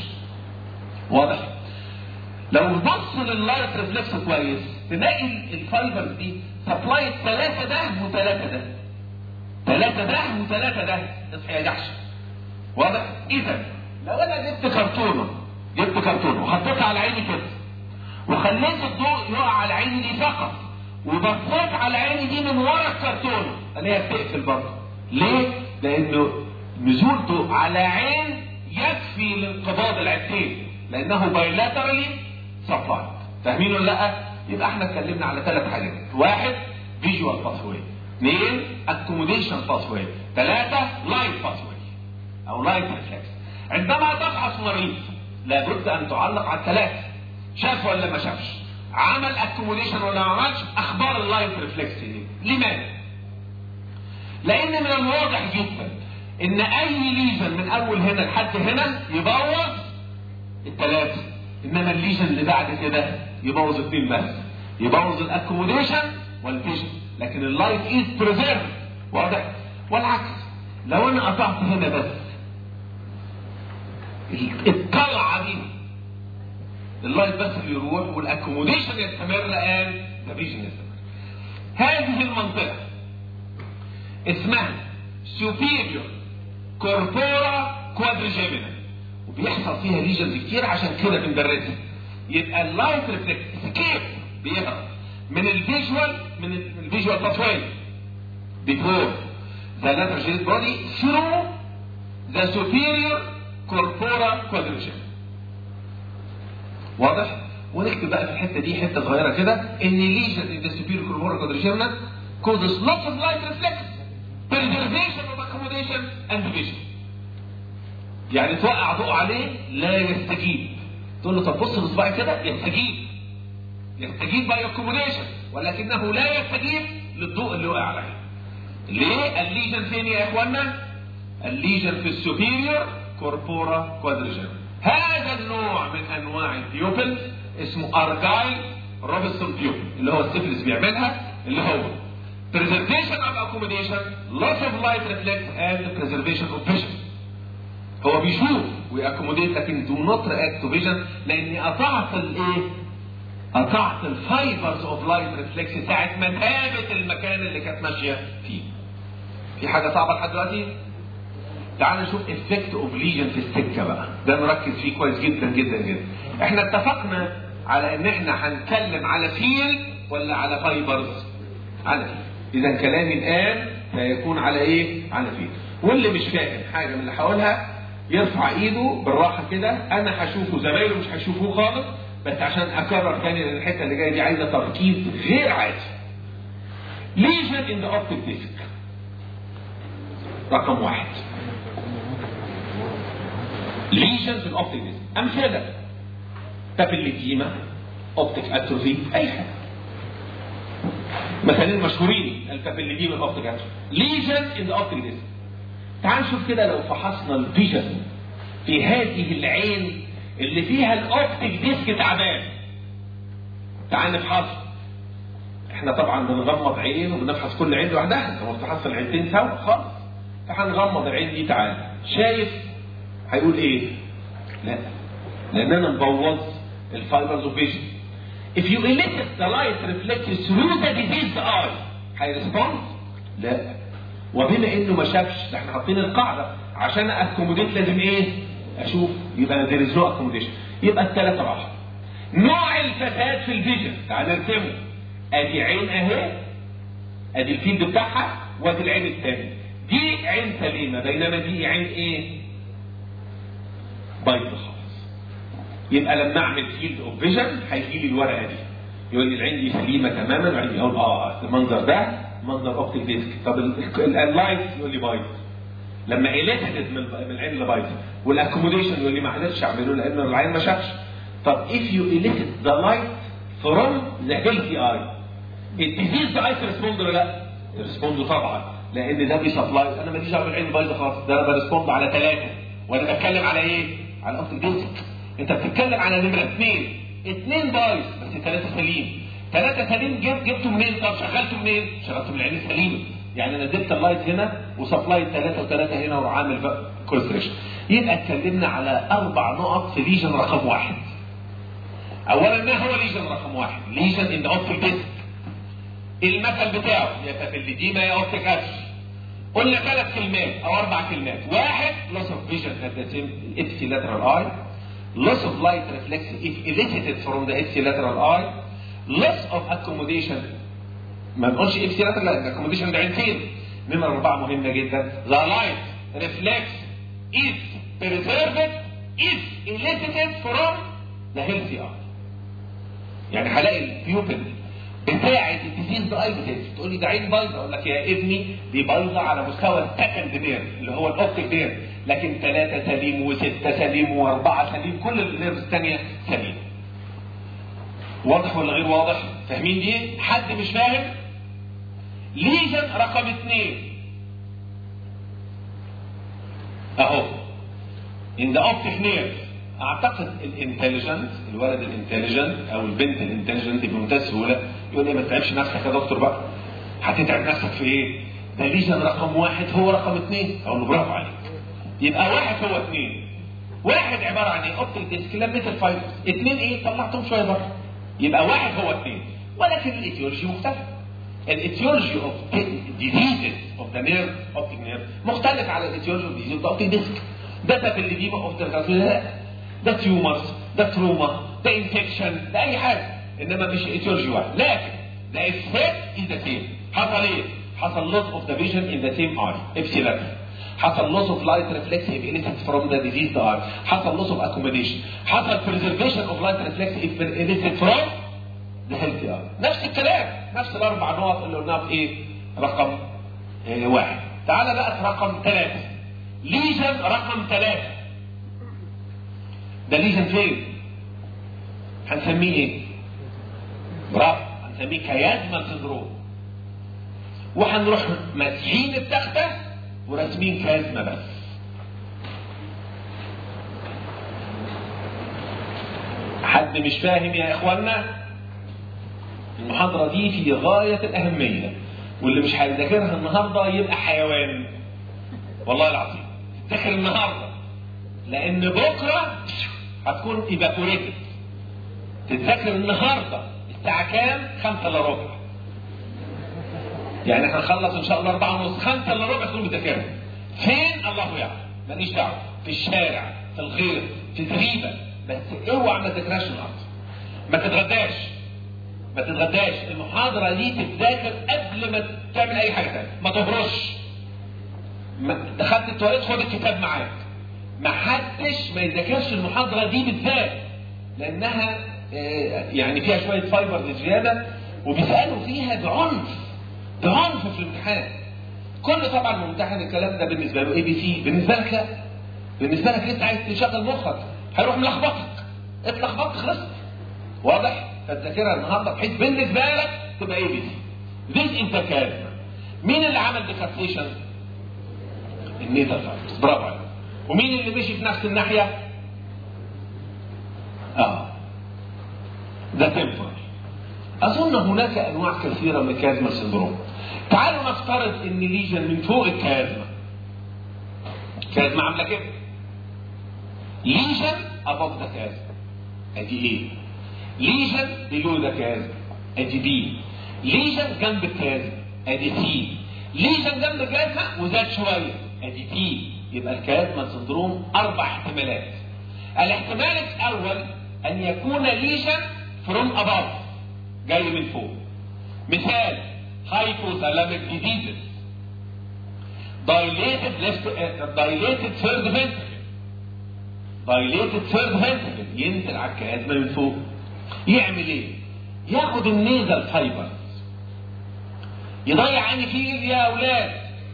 واضح؟ لو بص لللايت ريفلكس كويس تلاقي الفايبرز دي سبلاي 3 ده و3 ده، 3 ده و3 ده، اصحى يا جحش. واضح؟ اذا لو انا جبت كرتونه وحطيتها على عيني كده، وخليت الضوء يقع على عيني دي فقط، وبصيت على عيني دي من ورا الكرتونه، الاقيها بتقفل برضه. ليه؟ لانه نزول ضوء على عين يكفي لانقباض العينين، لانه بايلاترالي سبلاي. فاهمين ولا لا؟ يبقى احنا اتكلمنا على 3 حاجات: 1 فيجوال باثوي، 2 اكوموديشن باثوي، 3 لايت باثوي او لايت ريفلكس. عندما تفحص مريض لابد ان تعلق على الثلاثه، شاف ولا ما شافش، عمل اكوموديشن ولا ما عملش، اخبار اللايت ريفلكس دي. لماذا؟ لان من الواضح جدا ان اي ليجن من اول هنا لحد هنا يبوظ الثلاثه، انما الليجن اللي بعد كده يبوظ 2 بس، يبوظ الاكوموديشن والفيجن، لكن اللايت از بريزيرف. واضح؟ والعكس، لو انا قطعت هنا بس الطلعه دي، اللايت بس اللي يروح والاكوموديشن يستمر، الان ده فيجن يستمر. هذه المنطقه اسمها سوبيريور كوربورا كوادريجيمينا، وبيحصل فيها ليجنز كتير، عشان كده بندرسها. يبقى اللايت ريفلكس اسكيب، بيهرب من الفيجوال باثوي before the lateral genital body through the superior corpora quadrigemina. واضح؟ ونكتب بقى في الحته دي حته صغيره كده، ان lesion in the superior corpora quadrigemina causes lots of light reflex, preservation of accommodation and vision. يعني توقع ضوء عليه لا يستجيب، تقول له طب بص بصبعي كده، يستجيب باي اكوموديشن، ولكنه لا يستجيب للضوء اللي وقع عليه. ليه؟ الليجن فين يا اخوانا؟ الليجن في السوبيريور كوربورا كوادريجيمينا. هذا النوع من انواع البيوبل اسمه ارجايل روبنسون بيوبل، اللي هو السيفلس بيعملها، اللي هو preservation of accommodation, loss of light reflex and preservation of vision. هو بيشوف ويأكوموديت، لكن do not react to vision، لاني قطعت الفايبرز اوف لايت ريفلكس ساعة ما ثابت المكان اللي كانت ماشية فيه. في حاجة صعبة لحد دلوقتي؟ تعالوا نشوف افكت اوف ليجن في السكة بقى، ده نركز فيه كويس جدا جدا جدا. احنا اتفقنا على ان احنا هنتكلم على فيل ولا على فايبرز؟ على فيل. اذا كلامي الان سيكون على على فيل. واللي مش فاهم حاجة من اللي هقولها يرفع ايده بالراحه كده، انا هشوفه زمايله مش هيشوفوه خالص، بس عشان اكرر تاني لان الحته اللي جايه دي عايزه تركيز غير عادي. ليجن ان ذا اوبتيك ديسك رقم 1. ليجن في الاوبتيك ديسك امثله بابيليديما، اوبتيك اتروفي، اي حاجه. مثالين مشهورين البابيليديما الاوبتيك اتروفي. ليجن ان ذا اوبتيك ديسك. تعال نشوف كده لو فحصنا الفيجن في هذه العين اللي فيها الاوبتيك ديسك تعبان. تعال نفحصه. احنا طبعا بنغمض عين وبنفحص كل عين لوحدها، انت ما بتفحص العينتين سوا خالص. فهنغمض العين دي. تعال شايف هيقول ايه؟ لا، لاننا نبوظ الفايبرز اوف فيجن. If you elicit the light reflected through the diseased eye هيرسبوند؟ لا. وبما انه ما شافش، ده احنا حاطين القاعده عشان اكوموديت لازم ايه؟ اشوف. يبقى there is no accommodation. يبقى الثلاثه راحوا. نوع الفساد في الفيجن تعال نرسمه. ادي عين اهي، ادي الفيلد بتاعها، وادي العين الثانيه. دي عين سليمه بينما دي عين ايه؟ بايظه خالص. يبقى لما اعمل فيلد اوف فيجن هيجي لي الورقه دي يقول لي العين دي سليمه تماما، وعين دي اقول المنظر ده منظر اوبتيك ديسك. طب اللايت يقول لي بايظ. لما اليتد من العين اللي بايظه، والاكوموديشن يقول لي ما قدرتش اعمله لان العين ما شافش. طب if you elicit the light from the healthy eye الديزيز اي ترسبوند ولا لا؟ ترسبوند طبعا، لان ده بيسبلاي. انا ماليش دعوه بالعين بايظه خالص، ده انا برسبوند على 3. وانا بتكلم على ايه؟ على اوبتيك ديسك. انت بتتكلم على نمره 2. 2 بايظ بس 3 سليم. 3 سليم جبته منين؟ طب شغلته منين؟ شغلته من العين السليمه. يعني نزلت اللايت هنا وسبلاي 3 و3 هنا وعامل بقى كونستريشن. يبقى اتكلمنا على 4 نقط في ليجن رقم 1. اولا ما هو ليجن رقم 1؟ ليجن ان ذا اوبتيك ديسك. المثل بتاعه يا بابيليديما يا اوبتيك اتروفي. قلنا 3 كلمات او 4 كلمات. 1 loss of vision at the ipsilateral eye. Loss of light reflex if elicited from the ipsilateral eye. Loss of accommodation. ما نقولش ipsilateral لا، accommodation ده عينتين. نمرة 4 مهمة جدا. The light reflex is preserved if elicited from the healthy eye. يعني هلاقي البيوبل بتاعة الديزيز اي بتاعتي تقول لي ده عين بايظه، اقول لك يا ابني دي بايظه على مستوى السكند نير اللي هو الاوبتيك نير، لكن 3 سليم و6 سليم و4 سليم، كل النيرز الثانيه سليم. واضح ولا غير واضح؟ فاهمين دي؟ حد مش فاهم؟ ليجن رقم 2 اهو ان ذا اوبتيك نير. اعتقد الانتليجنت، الولد الانتليجنت او البنت الانتليجنت بمنتهى السهوله يقول لي ما تتعبش نفسك يا دكتور بقى. هتتعب نفسك في ايه؟ ده ليجن رقم 1 هو رقم 2. اقول له برافو عليك. يبقى 1 هو 2. 1 عباره عن ايه؟ اوبتيك ديسك لميت الفايبرز. 2 ايه؟ طلعتهم شويه بره. يبقى 1 هو 2. ولكن الايتيولوجي مختلف. الايتيولوجي اوف ديزيزز اوف ذا نيرف اوبتيك نيرف مختلف على الايتيولوجي اوف ديزيز اوبتيك ديسك. ده بابيليديما اوبتيك لا، ده تيومرز، ده تروما، ده انفكشن، ده اي حاجه، انما مش ايتيولوجي واحد. لكن ده افكت از ذا سيم. حصل ايه؟ حصل loss of the vision in the same eye ابسيلاتر. حصل loss of light reflex if elicited from the diseased eye. حصل loss of accommodation. حصل preservation of light reflex if elicited from the healthy eye. نفس الكلام، نفس الاربع نقط اللي قلناها في ايه؟ رقم 1. تعال بقى في رقم 3. ليجن رقم 3. ده ليجن فين؟ هنسميه ايه؟ برافو، هنسميه كيازما سندروم. وهنروح ماسحين التخته وراسمين كيازما بس. حد مش فاهم يا اخوانا؟ المحاضره دي في غايه الاهميه، واللي مش هيذاكرها النهارده يبقى حيوان. والله العظيم تذاكر النهارده، لان بكره هتكون ايفابوريتد. تتذاكر النهارده الساعه كام؟ 5 الا ربع. يعني هنخلص ان شاء الله 4:30. 5 الا ربع تكون بتذاكرها. فين؟ الله يعلم، ماليش دعوه. في الشارع، في الغيط، في زريبه، بس اوعى ما تذاكرهاش النهارده. ما تتغداش، ما تتغداش. المحاضره دي تتذاكر قبل ما تعمل اي حاجه ثانيه. ما تهرش. دخلت التواليت خد الكتاب معاك. محدش ما يذاكرش المحاضرة دي بالذات، لأنها يعني فيها شوية فايبر زيادة، وبيسألوا فيها بعنف في الامتحان. كل طبعا ممتحن الكلام ده بالنسبة له ABC، بالنسبة لك لا. بالنسبة لك انت عايز تشغل مخك، هيروح ملخبطك، اتلخبطت خلصت. واضح؟ فالذاكرة النهارده بحيث بالنسبة لك تبقى ABC. This is the chiasma. مين اللي عمل ديكاستيشن؟ النيزل فايبرز، برافو عليك. ومين اللي مشي في نفس الناحية؟ ده تمبرال. أظن هناك أنواع كثيرة من الكيازما سندروم. تعالوا نفترض إن ليجن من فوق الكيازما. الكيازما عاملة كده. ليجن above the chiasma. أدي إيه؟ ليجن below the chiasma. أدي B. ليجن جنب الكيازما. أدي C. ليجن جنب الكيازما وزاد شوية. أدي T. يبقى الكيازما سندروم 4 احتمالات. الاحتمال الأول أن يكون ليجن from above، جاي من فوق. مثال hypothalamic diseases، dilated third ventricle، ينزل على الكيازما من فوق. يعمل ايه؟ ياخد النيزل فايبرز يضيع عني فيه يا اولاد.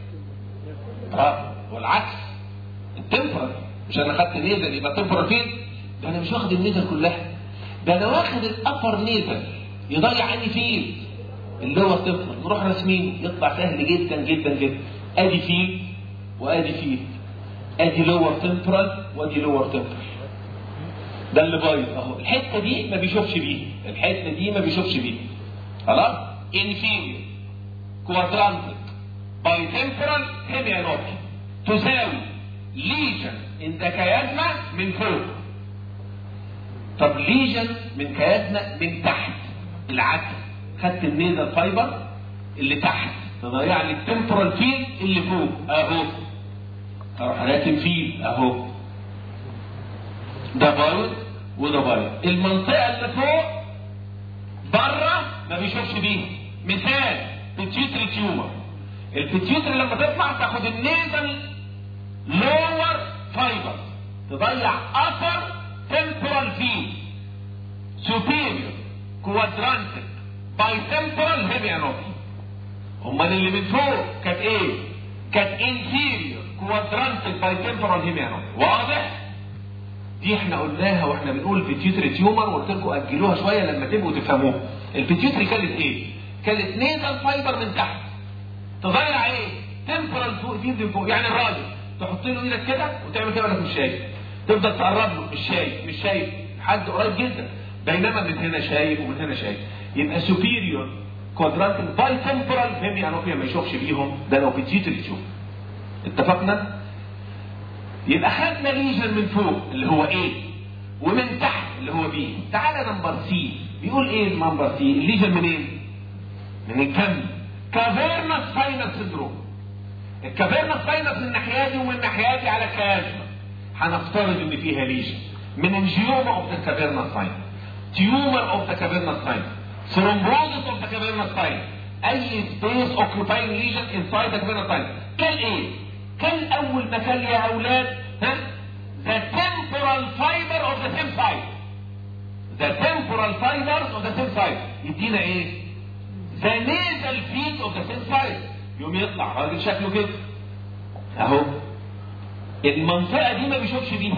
والعكس التمبرال، مش انا خدت نيزل يبقى تمبرال فين؟ ده انا مش واخد النيزل كلها، ده انا واخد الابر نيزل يضيع عني فيه اللي هو التمبرال. نروح رسمين يطلع سهل جدا جدا جدا. ادي فيه وادي فيه، ادي لور تمبرال وادي لور تمبرال. ده اللي بايظ اهو. الحته دي ما بيشوفش بيها، الحته دي ما بيشوفش بيها. خلاص؟ انفيريور كوادرانتك باي تمبرال هيميانوبي تساوي ليجن ان ذا كيازما من فوق. طب ليجن من كيازما من تحت، العكس. خدت النيزل فايبر اللي تحت تضيع لي التمبرال فيل اللي فوق اهو، اروح راكب فيه اهو. ده بايظ وده بايظ. المنطقه اللي فوق بره ما بيشوفش بيها. مثال بيتيوتري تيومر. البيتيوتري لما تطلع تاخد النيزل لور فايبر تضيع upper temporal field superior quadrantic bitemporal hemianopy. امال اللي من فوق كانت ايه؟ كانت inferior quadrantic bitemporal hemianopy. واضح؟ دي احنا قلناها واحنا بنقول بيتيوتري تيومر، وقلت لكم اجلوها شويه لما تبقوا تفهموها. البيتيوتري كانت ايه؟ كانت نيزل فايبر من تحت تضيع ايه؟ تمبرال فوق دي من فوق. يعني الراجل تحط له ايدك كده وتعمل كده وانك مش شايف، تفضل تقرب له مش شايف حد قريب جدا، بينما من هنا شايف ومن هنا شايف. يبقى سوبيريور كوادرانتال باي تمبرال هيميانوبيا ما يشوفش بيهم، ده لو بيتيوتري تشوف. اتفقنا؟ يبقى خدنا ليجن من فوق اللي هو ايه، ومن تحت اللي هو بي. تعالى نمبر سي. بيقول ايه النمبر سي؟ الليجن منين؟ من الكم. كافيرنس ساينس سندروم. الكافيرنس ساينس من ناحيتي ومن ناحيتي على كازما. هنفترض ان فيها ليجن من انجيوما اوف ذا كافيرنس ساينس، تيومر اوف ذا كافيرنس ساينس، ثرومبوزس اوف ذا كافيرنس ساينس، اي سبيس اوكيباينج ليجن انسايد ذا كافيرنس ساينس. كان ايه؟ كان اول ما كان يا اولاد the temporal fiber of the same side. the temporal fibers of the same side يدينا ايه؟ the nasal feet of the same side. يوم يطلع راجل شكله كده اهو. المنطقه دي ما بيشوفش بيها.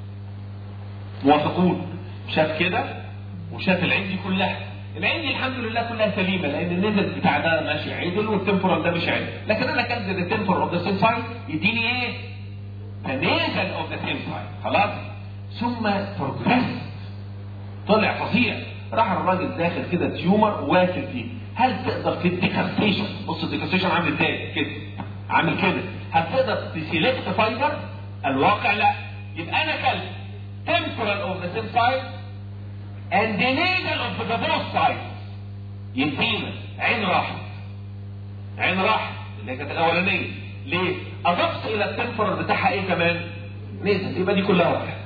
موافقون؟ شاف كده وشاف العين دي كلها. العين دي الحمد لله كلها سليمه، لان النزل بتاع ده ماشي عدل والتمبورال ده مش عدل. لكن انا كان ذا تمبورال اوف ذا سيم سايد يديني ايه؟ ذا نيزل اوف ذا سيم سايد. خلاص؟ ثم بروجريس طلع فظيع. راح الراجل داخل كده تيومر واكل فيه. هل تقدر في الديكاستيشن، بص الديكاستيشن عامل ازاي؟ كده عامل كده. هل تقدر تسيلكت فايبر؟ الواقع لا. يبقى انا كلت temporal of the same side and the nasal of the both sides. يدينا عين راحت. عين راحت اللي كانت الاولانيه. ليه؟ اضفت الى التمبورال بتاعها ايه كمان؟ نيزل. يبقى دي كلها راحت.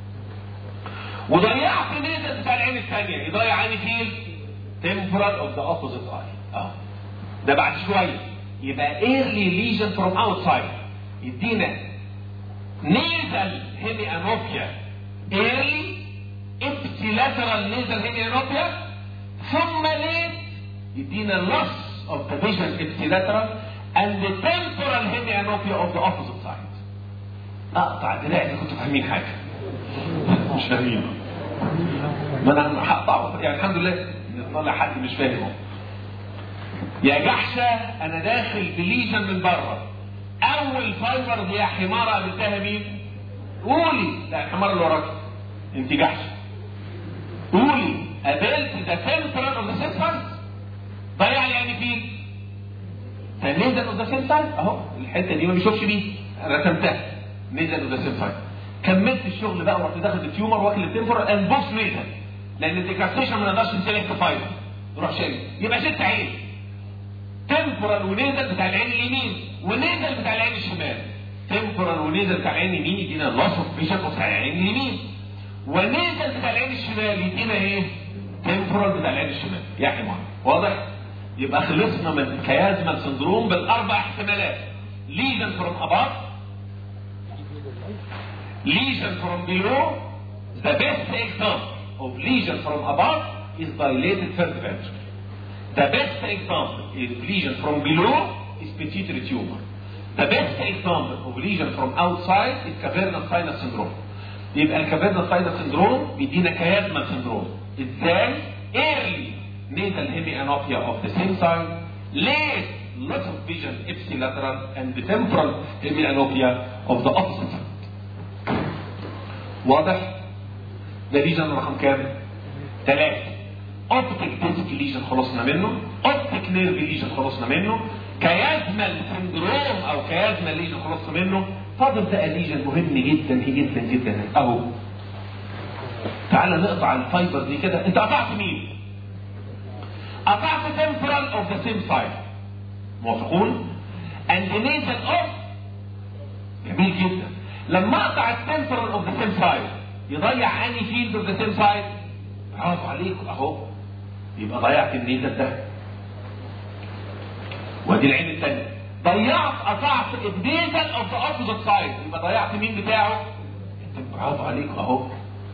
وضيعت نيزل بتاع العين الثانيه، يضيع عيني فين؟ temporal of the opposite eye. ده بعد شويه يبقى early lesion from outside. يدينا نيزل هيمي انوبيا ايرلي، ابسيلاترال نيزل هيمي انوبيا، ثم ليت يدينا loss of the vision ipsilateral and the temporal hemianopia of the opposite side. اقطع دراعي كنتوا فاهمين حاجه؟ مش فاهمين. ما انا هقطعه يعني الحمد لله طلع حد مش فاهمه. يا جحشه انا داخل بليجن من بره، اول فايبر يا حماره قابلتها مين؟ قولي. لا الحمار اللي وراك انت جحشه. قولي قابلت ذا temporal of the same side. ضيع لي يعني فين؟ فالنيزل اوف ذا سيم سايد اهو الحته دي ما بيشوفش بيه، رسمتها نيزل اوف ذا سيم سايد. كملت الشغل بقى ورحت داخل التيومر واكل التمبرال اند بوس نيزل، لان الديكاستيشن ما نقدرش نسلكت فايبر نروح شايل، يبقى 6 عين تمبرال ونيزل بتاع العين اليمين ونيزل بتاع العين الشمال. تمبرال ونيزل بتاع العين اليمين يدينا لوس اوف فيجن بتاع العين اليمين، ونيزل بتاع العين الشمال يدينا ايه؟ تمبرال بتاع العين الشمال. يا حمار واضح؟ يبقى خلصنا من كيازما سندروم بالاربع احتمالات. ليجن فروم اباف، ليجن فروم بيلو. The best example of lesion from above is dilated third ventricle. The best example is lesion from below is pituitary tumor. The best example of lesion from outside is cavernous sinus syndrome. يبقى الكافيرنس ساينس سندروم بيدينا كيازما سندروم. ازاي؟ early nasal hemianopia of the same side, late loss of vision ipsilateral and the temporal hemianopia of the opposite side. واضح؟ ده ليجن رقم كام؟ 3. اوبتيك ديسك ليجن خلصنا منه، اوبتيك نيرف ليجن خلصنا منه، كيازما سندروم او كيازما ليجن خلصنا منه. فاضل بقى ليجن مهم جدا جدا جدا اهو. تعال نقطع الفايبر دي كده. انت قطعت مين؟ قطعت temporal of the same side. موافقون؟ and the nasal of. جميل جدا. لما اقطع temporal of the same side يضيع اني field of the same side. برافو عليكم اهو. يبقى ضيعت النيزل ده. وادي العين الثانيه. قطعت النيزل of the opposite side. يبقى ضيعت مين بتاعه؟ برافو عليكم اهو.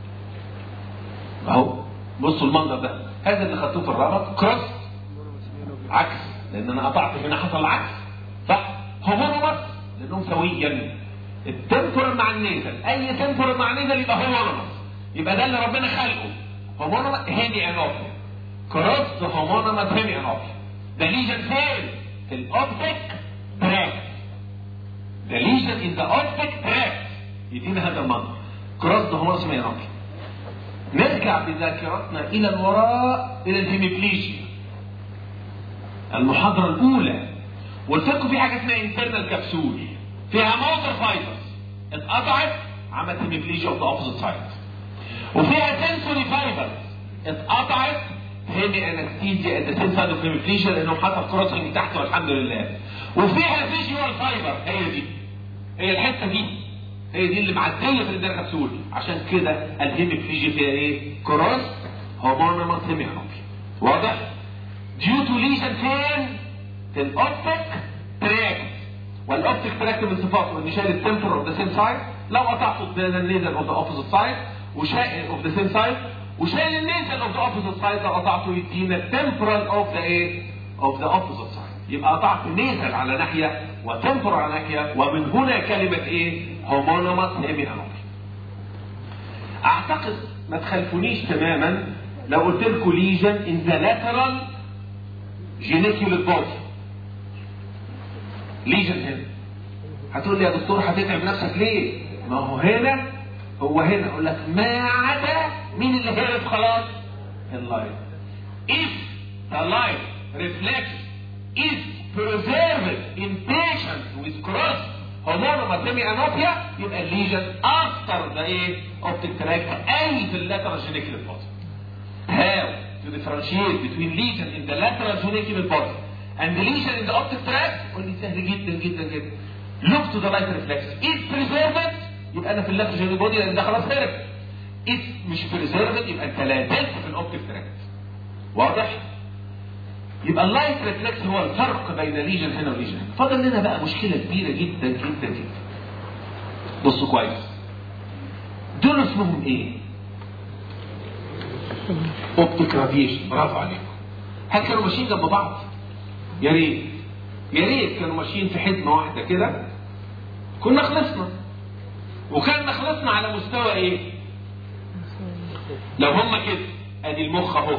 اهو بصوا المنظر ده. هذا اللي خدتوه في الربط كروس عكس، لان انا قطعت هنا حصل عكس صح؟ هومونومس لانهم سويا. التمبورال مع النيزل، اي تمبورال مع النيزل يبقى هومونومس، يبقى ده اللي ربنا خلقه هومونومس هيمي انوبيا. كروس هومونومس هيمي انوبيا. ده ليجن فين؟ في الاوبتيك تراك. ده ليجن ان ذا اوبتيك تراك يدينا هذا المنظر كروس هومونومس هيمي انوبيا. نرجع بذاكرتنا الى الوراء الى الهيميبليجيا المحاضره الاولى. قلت لكم في حاجه اسمها انترنال كبسول فيها موتور فايبرز اتقطعت عملت هيميبليجيا اوف ذا اوبوزيت سايد، وفيها سنسوري فايبرز اتقطعت هيمي انستيزيا ات ذا سيم سايد اوف هيميبليجيا لانه حصل كروسنج تحت والحمد لله. وفيها فيجوال فايبر، هي دي هي الحته دي، هي دي اللي معديه في الانترنال كبسول. عشان كده الهيميبليجيا فيها ايه؟ كروس هومونومس هيمي انوبيا. واضح؟ ديو تو ليجن فين؟ في الاوبتيك تراكت. والاوبتيك تراكت من صفاته ان شايل التمبرال اوف ذا سيم سايد. لو قطعته ده النيزل اوف ذا اوبوزيت سايد وشايل اوف ذا سيم سايد وشايل النيزل اوف ذا اوبوزيت سايد، لو قطعته يدينا التمبرال اوف ذا ايه؟ اوف ذا اوبوزيت سايد. يبقى قطعت نيزل على ناحيه وتمبرال على ناحيه، ومن هنا كلمه ايه؟ هومونومس هيمي انوبيا. اعتقد ما تخالفونيش تماما لو قلت لكم ليجن ان ذا لاترال جينيكيولار بودي. ليجن هنا. هتقول لي يا دكتور هتتعب نفسك ليه؟ ما هو هنا هو هنا. اقول لك ما عدا مين اللي هرب خلاص؟ اللايت. if the light reflex is preserved in patients with cross هومونومس هيمي انوبيا يبقى الليجن افتر ذا ايه؟ اوبتيك تراكت اي في اللاترال جينيكيولار بودي. How to differentiate between lesion in the lateral genicular body and the lesion in the optic tract؟ قول لي سهل جدا جدا جدا. Look to the light reflex. Is preserved يبقى انا في اللاترال جينيكيولار بودي لان ده خلاص هرب. Is مش preserved يبقى انت لا زلت في الاوبتيك تراكت. واضح؟ يبقى اللايت ريفلكس هو الفرق بين ليجن هنا وليجن هنا. فاضل لنا بقى مشكله كبيره جدا جدا جدا. بصوا كويس، دول اسمهم ايه؟ اوبتيك راديشن. برافو عليكم. هل كانوا ماشيين جنب بعض؟ يا ريت يا ريت كانوا ماشيين في حزمه واحده كده، كنا خلصنا. وكان خلصنا على مستوى ايه؟ لو هما كده، ادي المخ اهو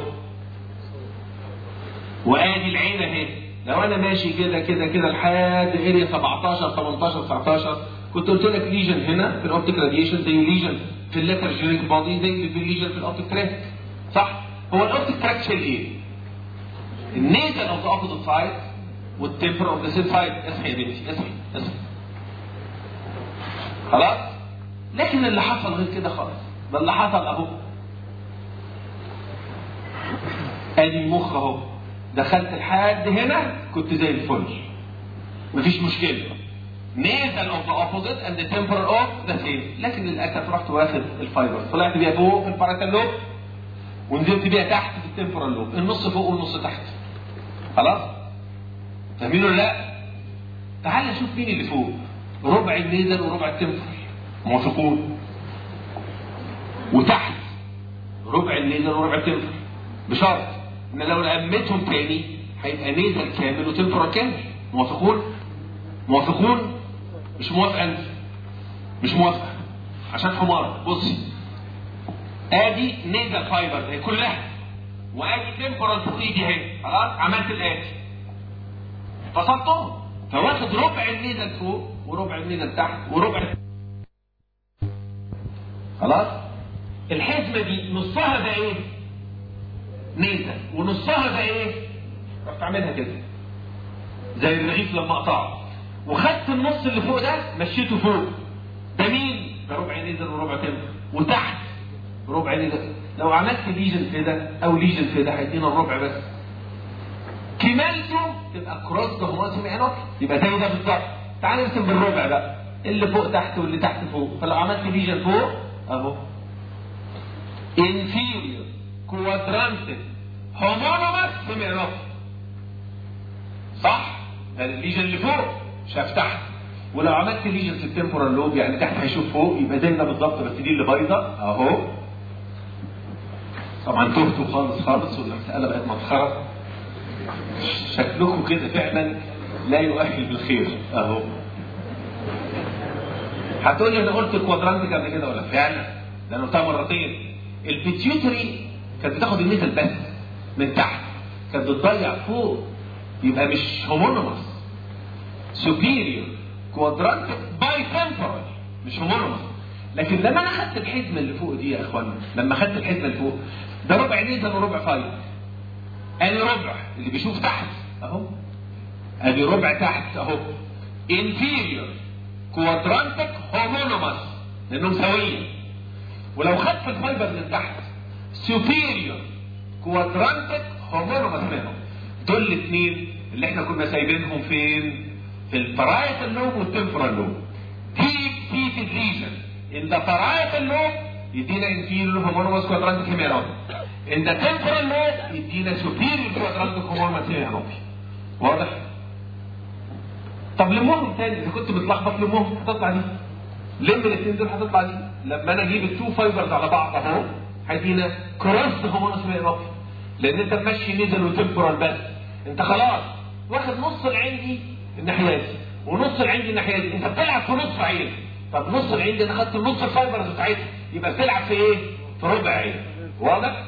وادي العين اهي. لو انا ماشي كده كده كده لحد اريا 17 18 19، كنت قلت لك ليجن هنا في الاوبتيك راديشن زي ليجن في اللاترجينيك بادي زي في ليجن في الاوبتيك تراك، صح؟ هو الاوبتيك تراك شايل ايه؟ النيزل اوف ذا اوبوزيت سايد والتمبر اوف ذا سيم سايد. اصحي يا بنتي، اصحي. خلاص؟ لكن اللي حصل غير كده خالص. ده اللي حصل اهو. ادي المخ اهو، دخلت لحد هنا كنت زي الفل، مفيش مشكله. nasal of the opposite and the temporal of the same. لكن للاسف رحت واخد الفايبر، طلعت بيها فوق في الباراتال لوب ونزلت بيها تحت في التمبورال لوب، النص فوق والنص تحت. خلاص؟ فاهمين ولا لا؟ تعال نشوف مين اللي فوق، ربع النيزل وربع التمبورال موافقون، وتحت ربع النيزل وربع التمبورال، بشرط ان لو لميتهم تاني هيبقى نيزل كامل وتمبورال كامل. موافقون؟ مش موافق انت؟ مش موافق عشان حمار. بصي، ادي نيزل فايبر هي كلها، وادي تمبورال فوق ايدي اهي. خلاص؟ عملت الاتي، فصلتهم، فواخد ربع النيزل فوق وربع النيزل تحت وربع. خلاص؟ الحزمه دي نصها ده ايه؟ نيزل، ونصها ده ايه؟ رحت اعملها كده زي الرغيف لما اقطعه، وخدت النص اللي فوق ده مشيته فوق. ده مين؟ ده ربع نيزل وربع تمبر، وتحت ربع نيزل. لو عملت ليجن كده او ليجن كده هيدينا الربع بس. كمالته تبقى كروس هوموسيمي انوكي، يبقى زي ده بالظبط. تعال نرسم بالربع بقى، اللي فوق تحت واللي تحت فوق. فلو عملت ليجن فوق اهو inferior quadrantic homonymous semi-anopy، صح؟ ده الليجن اللي فوق شاف تحت. ولو عملت ليجن في التمبورال لوب يعني تحت هيشوف فوق، يبقى زي ده بالظبط، بس دي اللي بايظه اهو. طبعا تهتوا خالص والمساله بقت مسخره. شكلكم كده فعلا لا يؤهل بالخير اهو. هتقول لي انا قلت الكوادرانتيك قبل كده ولا فعلا؟ ده انا قلتها مرتين. البيتيوتري كانت بتاخد النيزل بس من تحت، كانت بتضيع فوق، يبقى مش هومونيموس. سوبيريور كوادرانتيك باي تمبورال، مش هومونيموس. لكن لما انا خدت الحزمه اللي فوق دي يا اخوانا، لما خدت الحزمه اللي فوق ده ربع نيزل وربع فايبر. ادي ربع اللي بيشوف تحت اهو، ادي ربع تحت اهو. انفيريور كوادرانتيك هومونيموس لانهم سويه. ولو خدت الفايبر من تحت سوبيريور كوادرانتيك هومونيموس منهم. دول الاثنين اللي احنا كنا سايبينهم فين؟ في البارايتال لوب والتمبورال لوب. ديب سيتد ليجن ان ذا بارايتال لوب يدينا انفيريور هومونيموس كوادرانتيك هيميرون، ان ذا تمبورال لوب يدينا سوبيريور كوادرانتيك هومونيموس هيميرون. واضح؟ طب لمهم تاني، اذا كنت متلخبط لمهم هتطلع دي. لم الاثنين دول هتطلع دي. لما انا اجيب التو فايبرز على بعض اهو هيدينا كروس هومونيموس هيميرون، لان انت ماشي نيزل وتمبورال بس. انت خلاص واخد نص العين دي الناحيه دي ونص العين دي الناحيه دي، انت بتلعب في نص عين. طب نص العين دي انا خدت نص الفايبرز بتاعتها، يبقى بتلعب في ايه؟ في ربع عين. واضح؟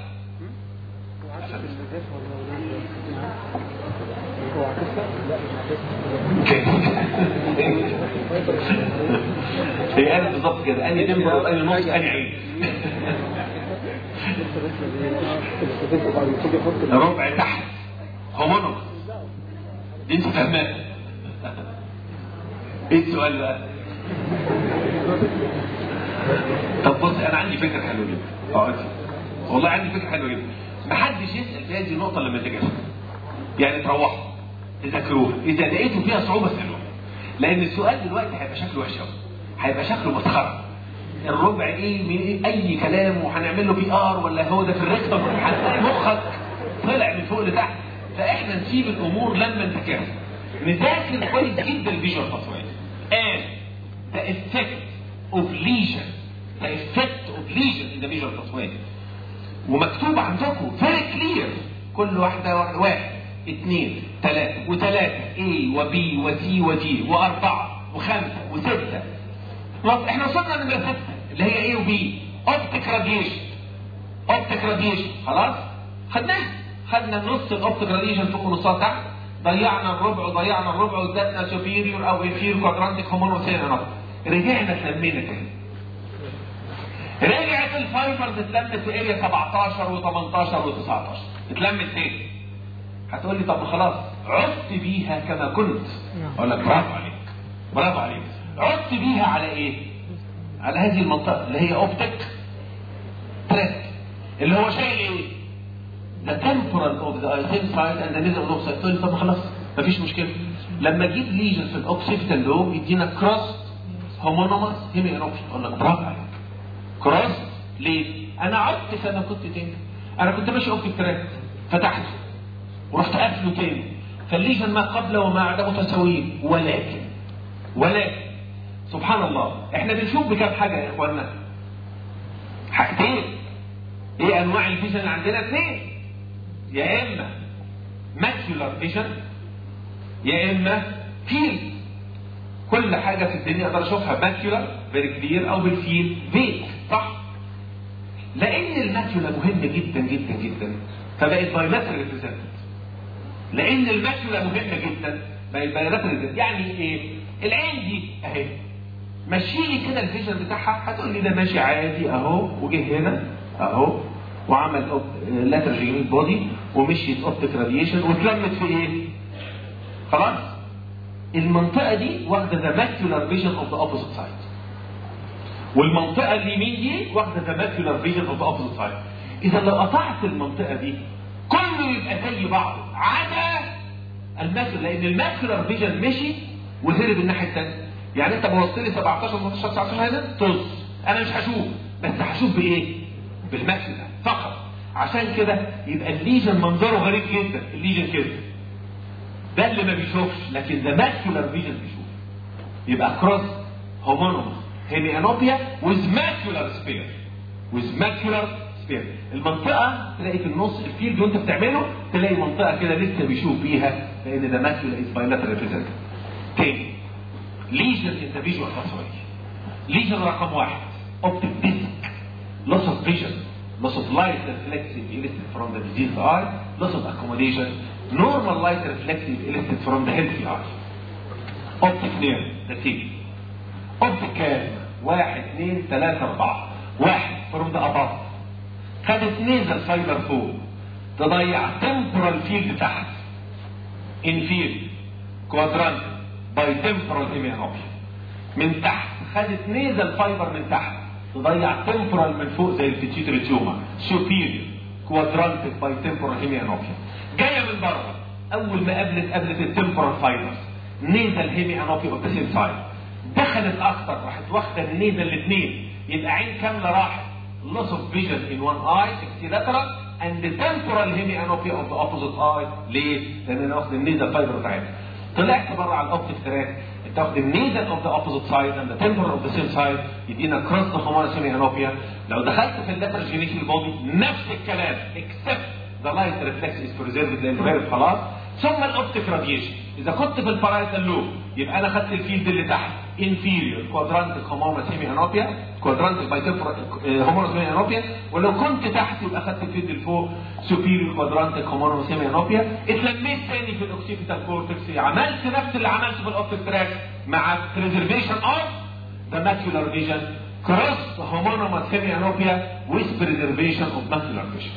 هي قالت بالظبط كده، اني تمبر واني نص اني عين. ربع تحت هومونيموس دي انت فاهمها. ايه السؤال بقى؟ طب بص، انا عندي فكره حلوه جدا. والله عندي فكره حلوه جدا. محدش يسال في هذه النقطه لما تجهزها. يعني تروحوا تذاكروها، اذا لقيتوا فيها صعوبه اسالوها. لان السؤال دلوقتي هيبقى شكله وحش قوي، هيبقى شكله مسخره. الربع ايه من إيه؟ اي كلام، وهنعمل له بي ار ولا هو ده في الريكتم، مخك طلع من فوق لتحت. فاحنا نسيب الامور لما نذاكرها. نذاكر كويس جدا الفيجوال باثوي and the effect of lesion. The effect of lesion in the visual pathway. ومكتوب عندكم very clear. كل واحدة واحد اثنين ثلاثة وثلاثة A و B و C و D وأربعة وخمسة وستة. احنا وصلنا لنمرة 6 اللي هي A و B. optic radiation. optic radiation خلاص؟ خدنا نص الاوبتيك راديشن فوق ونصها تحت. ضيعنا الربع وادتنا سوبيريور او انفيريور كوادرانتيك هومونوسين. رجعنا اتلمينا تاني. رجعت الفايبرز اتلمت في اريا 17 و18 و19 اتلمت تاني. هتقول لي طب خلاص عدت بيها كما كنت. اقول لك برافو عليك. عدت بيها على ايه؟ على هذه المنطقه اللي هي اوبتيك تراك اللي هو شايل ايه؟ the temporal of the same side and the nasal of the side. طب خلاص مفيش مشكله. لما تجيب ليجن في الاوكسيبيتال لوب يدينا كروس هومونوماس هيميانوبيا. اقول لك برافو عليك. كروس ليه؟ انا عدت كما كنت تاني. انا كنت ماشي اوبتيك تراك فتحته ورحت قافله تاني. فالليجن ما قبل وما بعد متساويين. ولكن سبحان الله احنا بنشوف بكام حاجه يا اخوانا؟ حاجتين. ايه انواع الفيجن اللي عندنا؟ اثنين. يا اما ماكيولار فيجن يا اما فيلد. كل حاجه في الدنيا اقدر اشوفها ماكيولار فيري كلير او بالفيلد فيك، صح؟ لان الماكيولا مهم جدا جدا جدا فبقت بايلاترال ريبريزنتد. لان الماكيولا مهمه جدا بقت بايلاترال ريبريزنتد. يعني ايه؟ العين دي اهي مشي لي كده الفيجن بتاعها، هتقول لي ده ماشي عادي اهو وجه هنا اهو وعمل لاترجينيك بودي ومشيت اوبتيك راديشن واتلمت في ايه؟ خلاص؟ المنطقه دي واخده ذا ماكيولار فيجن اوف ذا اوبوزيت سايد. والمنطقه اليمين دي واخده ذا ماكيولار فيجن اوف ذا اوبوزيت سايد. اذا لو قطعت المنطقه دي كله يبقى زي بعضه عدا الماكيولار، لان الماكيولار فيجن مشي وهرب الناحيه الثانيه. يعني انت بوظت لي 17 18 19 هنا طز، انا مش هشوف، بس هشوف بايه؟ بالماكيولار فقط. عشان كده يبقى الليجن منظره غريب جدا. الليجن كده ده اللي ما بيشوفش، لكن ده ماكيولار فيجن بيشوف. يبقى كروس هومونوماس هيميانوبيا with macular sphere. with macular sphere. المنطقه تلاقي في النص الفيلد وانت بتعمله تلاقي منطقه كده لسه بيشوف بيها، لان ده ماكيولا از بايلاترال ريبريزنتد. تاني ليجن ان ذا فيجوال باثوي. ليجن رقم 1 اوبتيك ديسك. loss of vision, loss of light reflected elicited from the diseased eye, loss of accommodation, normal light reflected elicited from the healthy eye. Optic nerve, the tip. Optic nerve 1 2 3 4. 1 from the above. خدت nasal fiber فوق تضيع temporal field تحت. inferior quadrant by temporal hemianopia. من تحت خدت nasal fiber من تحت تضيع temporal من فوق زي البيتيوتري تيومر. superior quadrantic by temporal hemianopia. جايه من بره اول ما قابلت التمبورال فايبرز nasal hemianopia of the same side. دخلت اكتر راحت واخده النيزل الاثنين، يبقى عين كامله راحت. loss of vision in one eye ipsilateral and the temporal hemianopia of the opposite eye. ليه؟ لان انا واخد النيزل فايبر بتاعتها. طلعت بره على الاوبتيك تراك تاخد النيزل اوف ذا اوبوزيت سايد اند ذا تمبرال اوف ذا سيم سايد يدينا كروس هومونوماس هيميانوبيا. لو دخلت في اللاترجينيكال بودي نفس الكلام اكسبت ذا لايت ريفلكس از بريزيرفد لان فيرب خلاص. ثم الاوبتيك راديشن. اذا كنت في البارايتال لوب يبقى انا خدت الفيلد اللي تحت inferior quadrantic homonymous hemianopia quadrantic bitemporal homonymous hemianopia. ولو كنت تحت يبقى خدت الفيلد اللي فوق superior quadrantic homonymous hemianopia. اتلميت تاني في الاوكسيبيتال كورتكس عملت نفس اللي عملته في الاوبتيك تراك مع preservation of the macular vision cross homonymous hemianopia with preservation of macular vision.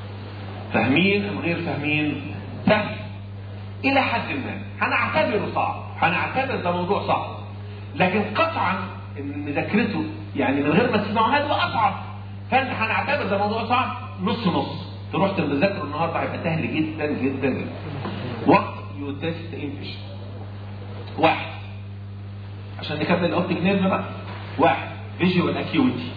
فاهمين ام غير فاهمين؟ سهل الى حد ما. هنعتبره صعب، هنعتبر ده موضوع صعب، لكن قطعا ان مذاكرته يعني من غير ما تسمعوا هذا اصعب. فانت هنعتبر ده موضوع صعب نص نص. تروح تذاكره النهارده هيبقى سهل جدا جدا جدا. وقت يو تيست انفيشن. 1 عشان نكمل الاوبتيك نيرف بقى. 1 فيجوال اكيوتي.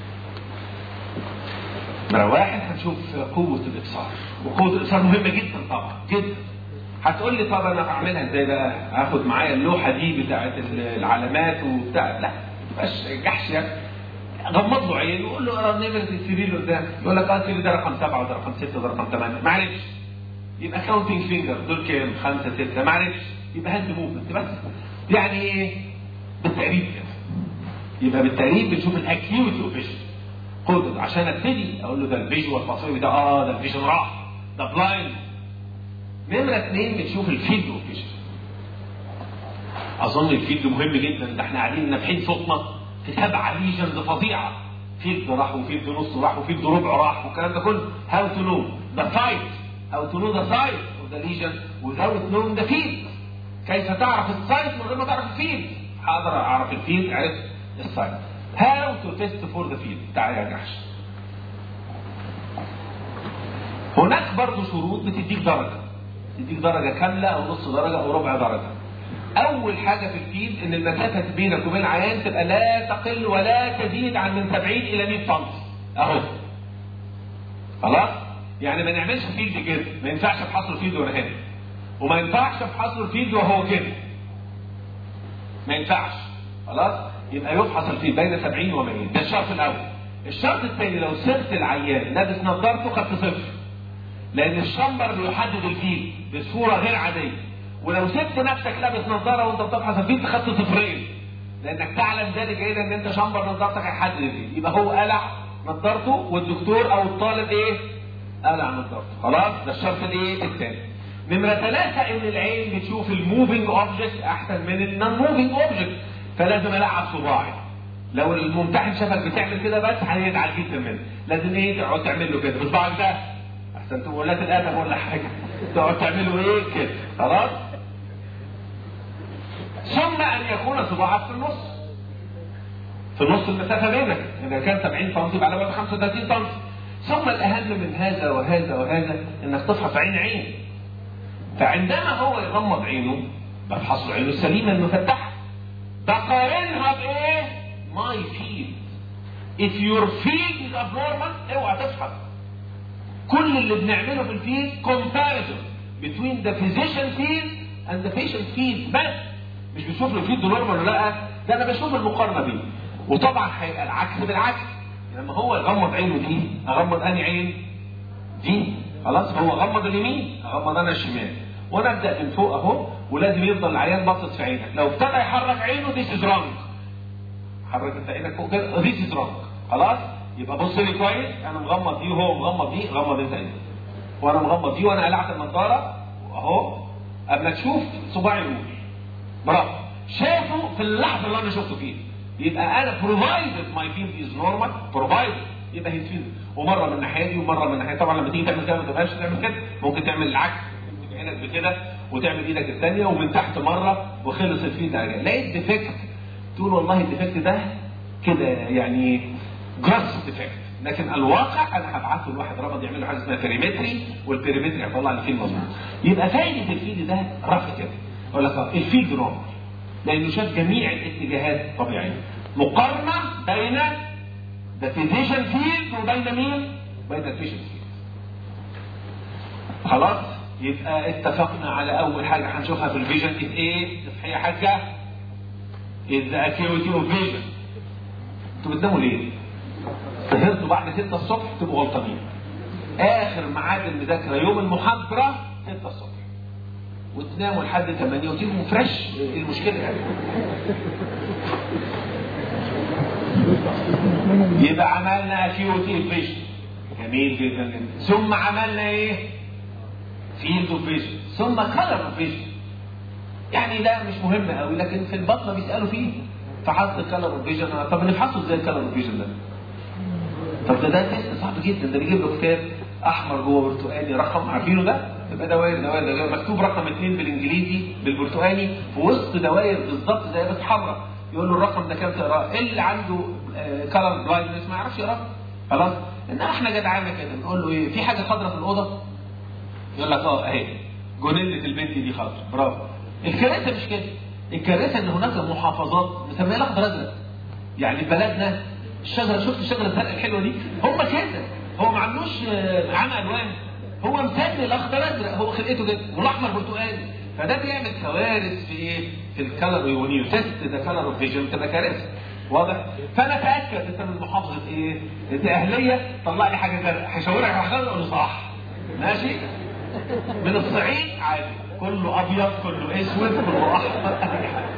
نمرة 1 هنشوف قوة الابصار، وقوة الابصار مهمة جدا طبعا جدا. هتقول لي طب انا هعملها ازاي بقى؟ هاخد معايا اللوحة دي بتاعت العلامات وبتاع؟ لا، مش ينجحش يعني. غمض له عين وقول له ارى نمره السرير اللي قدام، يقول لك السرير ده رقم 7 وده رقم 6 وده رقم 8، ما عرفش يبقى كاونتنج فينجر دول كام؟ 5 6، ما عرفش يبقى هاند موفمنت بس. يعني ايه؟ بالتقريب كده. يبقى بالتقريب بنشوف الاكيوتي اوف فيجن. قدر عشان ابتدي اقول له ده الفيجوال بصري ده ده الفيجن راح، ده بلايند. نمره 2 بنشوف الفيلد اوف فيجن. اظن الفيلد مهم جدا، ده احنا قاعدين نافحين صوتنا في 7 ليجنز فظيعه، فيلد راح وفيلد نص راح وفيلد ربع راح والكلام ده كله. هاو تو نو ذا سايت، هاو تو نو ذا سايت اوف ذا ليجن without knowing the field. كيف تعرف السايت من غير ما تعرف الفيلد؟ هقدر اعرف الفيلد، عرفت السايت. هاو تو تيست فور ذا فيلد. تعالى يا جحش. هناك برضه شروط بتديك درجه، تديك درجه كامله او نص درجه او ربع درجه. اول حاجه في الفيلد ان المسافه بينك وبين عيان تبقى لا تقل ولا تزيد عن من 70 الى 100 سم اهو. خلاص؟ يعني ما نعملش فيلد كده، ما ينفعش افحص الفيلد وانا هنا، وما ينفعش افحص الفيلد وهو كده، ما ينفعش. خلاص؟ يبقى يفحص الفيلد بين 70 و100. ده الشرط الاول. الشرط الثاني لو سبت العيان لابس نظارته خدت صفر، لان الشمبر بيحدد الفيلد بصوره غير عاديه. ولو سبت نفسك لابس نظاره وانت بتفحص الفيلد خدت صفرين، لانك تعلم ذلك جيدا ان انت شمبر نظارتك هيحدد الفيلد. يبقى هو قلع نظارته والدكتور او الطالب ايه؟ قلع نظارته. خلاص؟ ده الشرط الايه؟ الثاني. نمره 3 ان العين بتشوف الموفينج اوبجكت احسن من النون موفينج اوبجكت، فلازم العب صباعي. لو الممتحن شافك بتعمل كده بس هيزعل جدا منك. لازم ايه؟ تقعد تعمل له كده بصباعك ده احسن تقول لا الادب ولا حاجه، تقعد تعمله ايه كده. خلاص؟ ثم ان يكون صباعك في النص، في نص المسافه بينك. اذا كان 70 سم يبقى على بعد 35 سم. ثم الاهم من هذا وهذا وهذا انك تفحص عين. فعندما هو يغمض عينه بفحص له عينه السليمه المفتحه، بقارنها بايه؟ ماي فيلد. if your field is abnormal اوعى تفحص. كل اللي بنعمله في الفيلد comparison between the physician field and the patient field بس. مش بشوف له الفيلد نورمال ولا لا، ده انا بشوف المقارنه بيه. وطبعا هيبقى العكس بالعكس. لما هو يغمض عينه دي اغمض انهي عين؟ دي. خلاص؟ هو غمض اليمين اغمض انا الشمال، وانا ابدا من فوق اهو. ولازم يفضل العيان باصص في عينك. لو ابتدى يحرك عينه ذيس از رونج. حرك انت عينك فوق كده ذيس از رونج. خلاص؟ يبقى بص لي كويس، انا مغمض دي وهو مغمض دي، غمض انت عينك. وانا مغمض دي وانا قلعت النضاره اهو. قبل تشوف صباعي يقول برافو، شافه في اللحظه اللي انا شفته فيها. يبقى انا provided my field is normal provided، يبقى هي فيلد. ومره من الناحيه دي ومره من الناحيه. طبعا لما تيجي تعمل كده ما تبقاش تعمل كده، ممكن تعمل العكس، تمسك عينك بكده وتعمل ايدك الثانيه ومن تحت مره وخلص الفيلد على. لقيت ديفكت تقول والله الديفكت ده كده يعني جراس ديفكت، لكن الواقع انا هبعته لواحد رمض يعمل له حاجه اسمها بيريمتري، والبيريمتري هيطلع لي فيلد مظبوط. يبقى فايده الفيلد ده رفع كده. اقول لك الفيلد نورمال لانه شاف جميع الاتجاهات طبيعيه. مقارنه بين the physician field وبين مين؟ بين البيشنت field. خلاص؟ يبقى اتفقنا على اول حاجه هنشوفها في الفيجن از ايه؟ تصحي يا حاجه؟ is the acuity of vision. انتوا بتناموا ليه؟ سهرتوا بعد 6 الصبح تبقوا غلطانين. اخر ميعاد المذاكره يوم المحاضره 6 الصبح. وتناموا لحد 8 وتيجوا فريش. ايه المشكله يعني؟ يبقى عملنا اكيوتي فيجن. جميل جدا جدا. ثم عملنا ايه؟ فيلد اوف فيجن. ثم كلر اوف فيجن. يعني ده مش مهم قوي، لكن في البطنه بيسالوا فيه. فحصل الكلر اوف فيجن. طب نفحصه ازاي الكلر اوف فيجن ده؟ طب ده تيست صعب جدا. ده بيجيب له كتاب احمر جوه برتقاني رقم، عارفينه ده؟ يبقى دوائر مكتوب رقم 2 بالانجليزي بالبرتقاني في وسط دوائر بالظبط زي بس حمراء. يقول له الرقم ده كام تقراه؟ اللي عنده كلر بلايندنس ما يعرفش يقراه. خلاص؟ انما احنا جدعانه كده نقول له ايه؟ في حاجه خضراء في الاوضه؟ يقول لك اهي جونيلة البنت دي خضراء. برافو. الكارثه مش كده. الكارثه ان هناك محافظات مسميه الاخضر ازرق. يعني بلدنا الشجره، شفت الشجره الزرقاء الحلوه دي؟ هم كده. هو ما عندوش عمى الوان، هو مسمي الاخضر ازرق، هو خلقته كده، والاحمر برتقالي. فده بيعمل كوارث في ايه؟ في الكلر. ويو تيست ذا كلر اوف فيجن تبقى كارثه. واضح؟ فانا اتاكد انت من محافظه ايه؟ انت اهليه، طلع لي حاجه كده هشاورك على حاجه اقول له صح. ماشي؟ من الصعيد عادي، كله ابيض كله اسود كله احمر اي حاجه.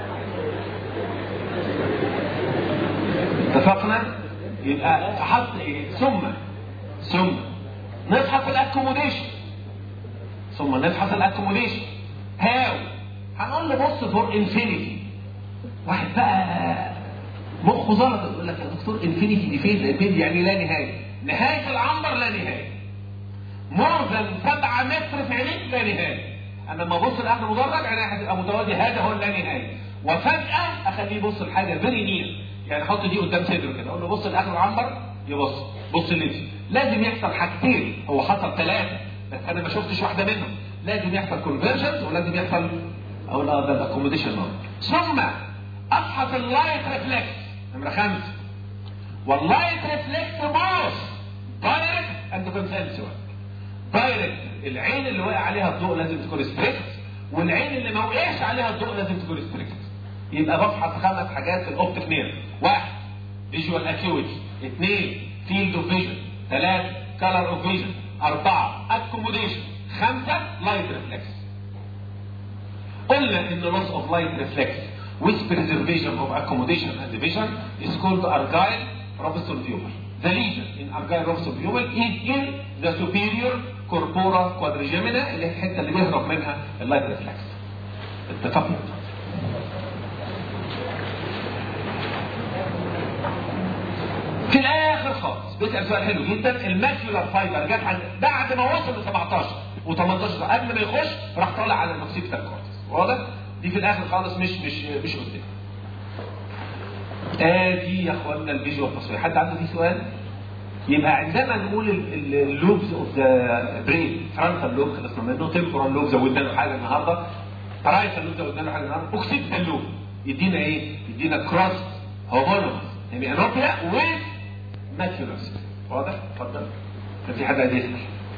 اتفقنا؟ يبقى احط ايه؟ ثم نفحص الاكوموديشن. ثم نفحص الاكوموديشن. هاو؟ هنقول له بص فور انفينيتي. واحد بقى مخه زلط يقول لك يا دكتور انفينيتي دي فين؟ انفينيتي يعني لا نهايه. نهايه العنبر لا نهايه. مور ذان 7 متر في عينيك لا نهايه. انا لما ابص لاخر مدرج عينيا هتبقى متوازي، هذا هو اللا نهايه. وفجاه اخليه يبص لحاجه فيري نير، يعني احط دي قدام صدره كده اقول له بص لاخر العنبر يبص، بص لنفسي. لازم يحصل حاجتين، هو حصل 3 بس انا ما شفتش واحده منهم. لازم يحصل كونفرجنس ولازم يحصل او لا ده الاكوموديشن. ثم افحص اللايت ريفلكس نمره 5. واللايت ريفلكس بوث دايركت اند كونسنسوال. دايركت العين اللي وقع عليها الضوء لازم تكون ستريكت، والعين اللي ما وقعش عليها الضوء لازم تكون ستريكت. يبقى بفحص 5 حاجات في الاوبتيك نيرف. 1 فيجوال اكيوتي، 2 فيلد اوف فيجن، 3 كلر اوف فيجن، 4 اكوموديشن، 5 لايت ريفلكس. قلنا ان loss of light reflex with preservation of accommodation and vision is called Argyle-Robinson pupil. The lesion in Argyle-Robinson pupil is in the superior corpora quadrigemina اللي هي الحته اللي بيهرب منها اللايت ريفلكس. اتفقنا؟ في الاخر خالص بيسال سؤال حلو جدا. الماكيولار فايبر جت عند بعد ما وصل ل 17 و18 قبل ما يخش راح طالع على الموكسيبيتال كورتكس. واضح؟ دي في الاخر خالص مش قدام. دي يا اخوانا الفيجوال تصوير. حد عنده فيه سؤال؟ يبقى عندما نقول اللوبز اوف ذا برين، فرونتال لوب خلصنا منه، تمبورال لوب زودنا له حاجه النهارده، رايتال لوب زودنا له حاجه النهارده، اوكسيبيتال لوب يدينا ايه؟ يدينا كروس هومونوس يعني انوبيا ويز ماكيولوس. واضح؟ اتفضل. كان في حد عايز يسال؟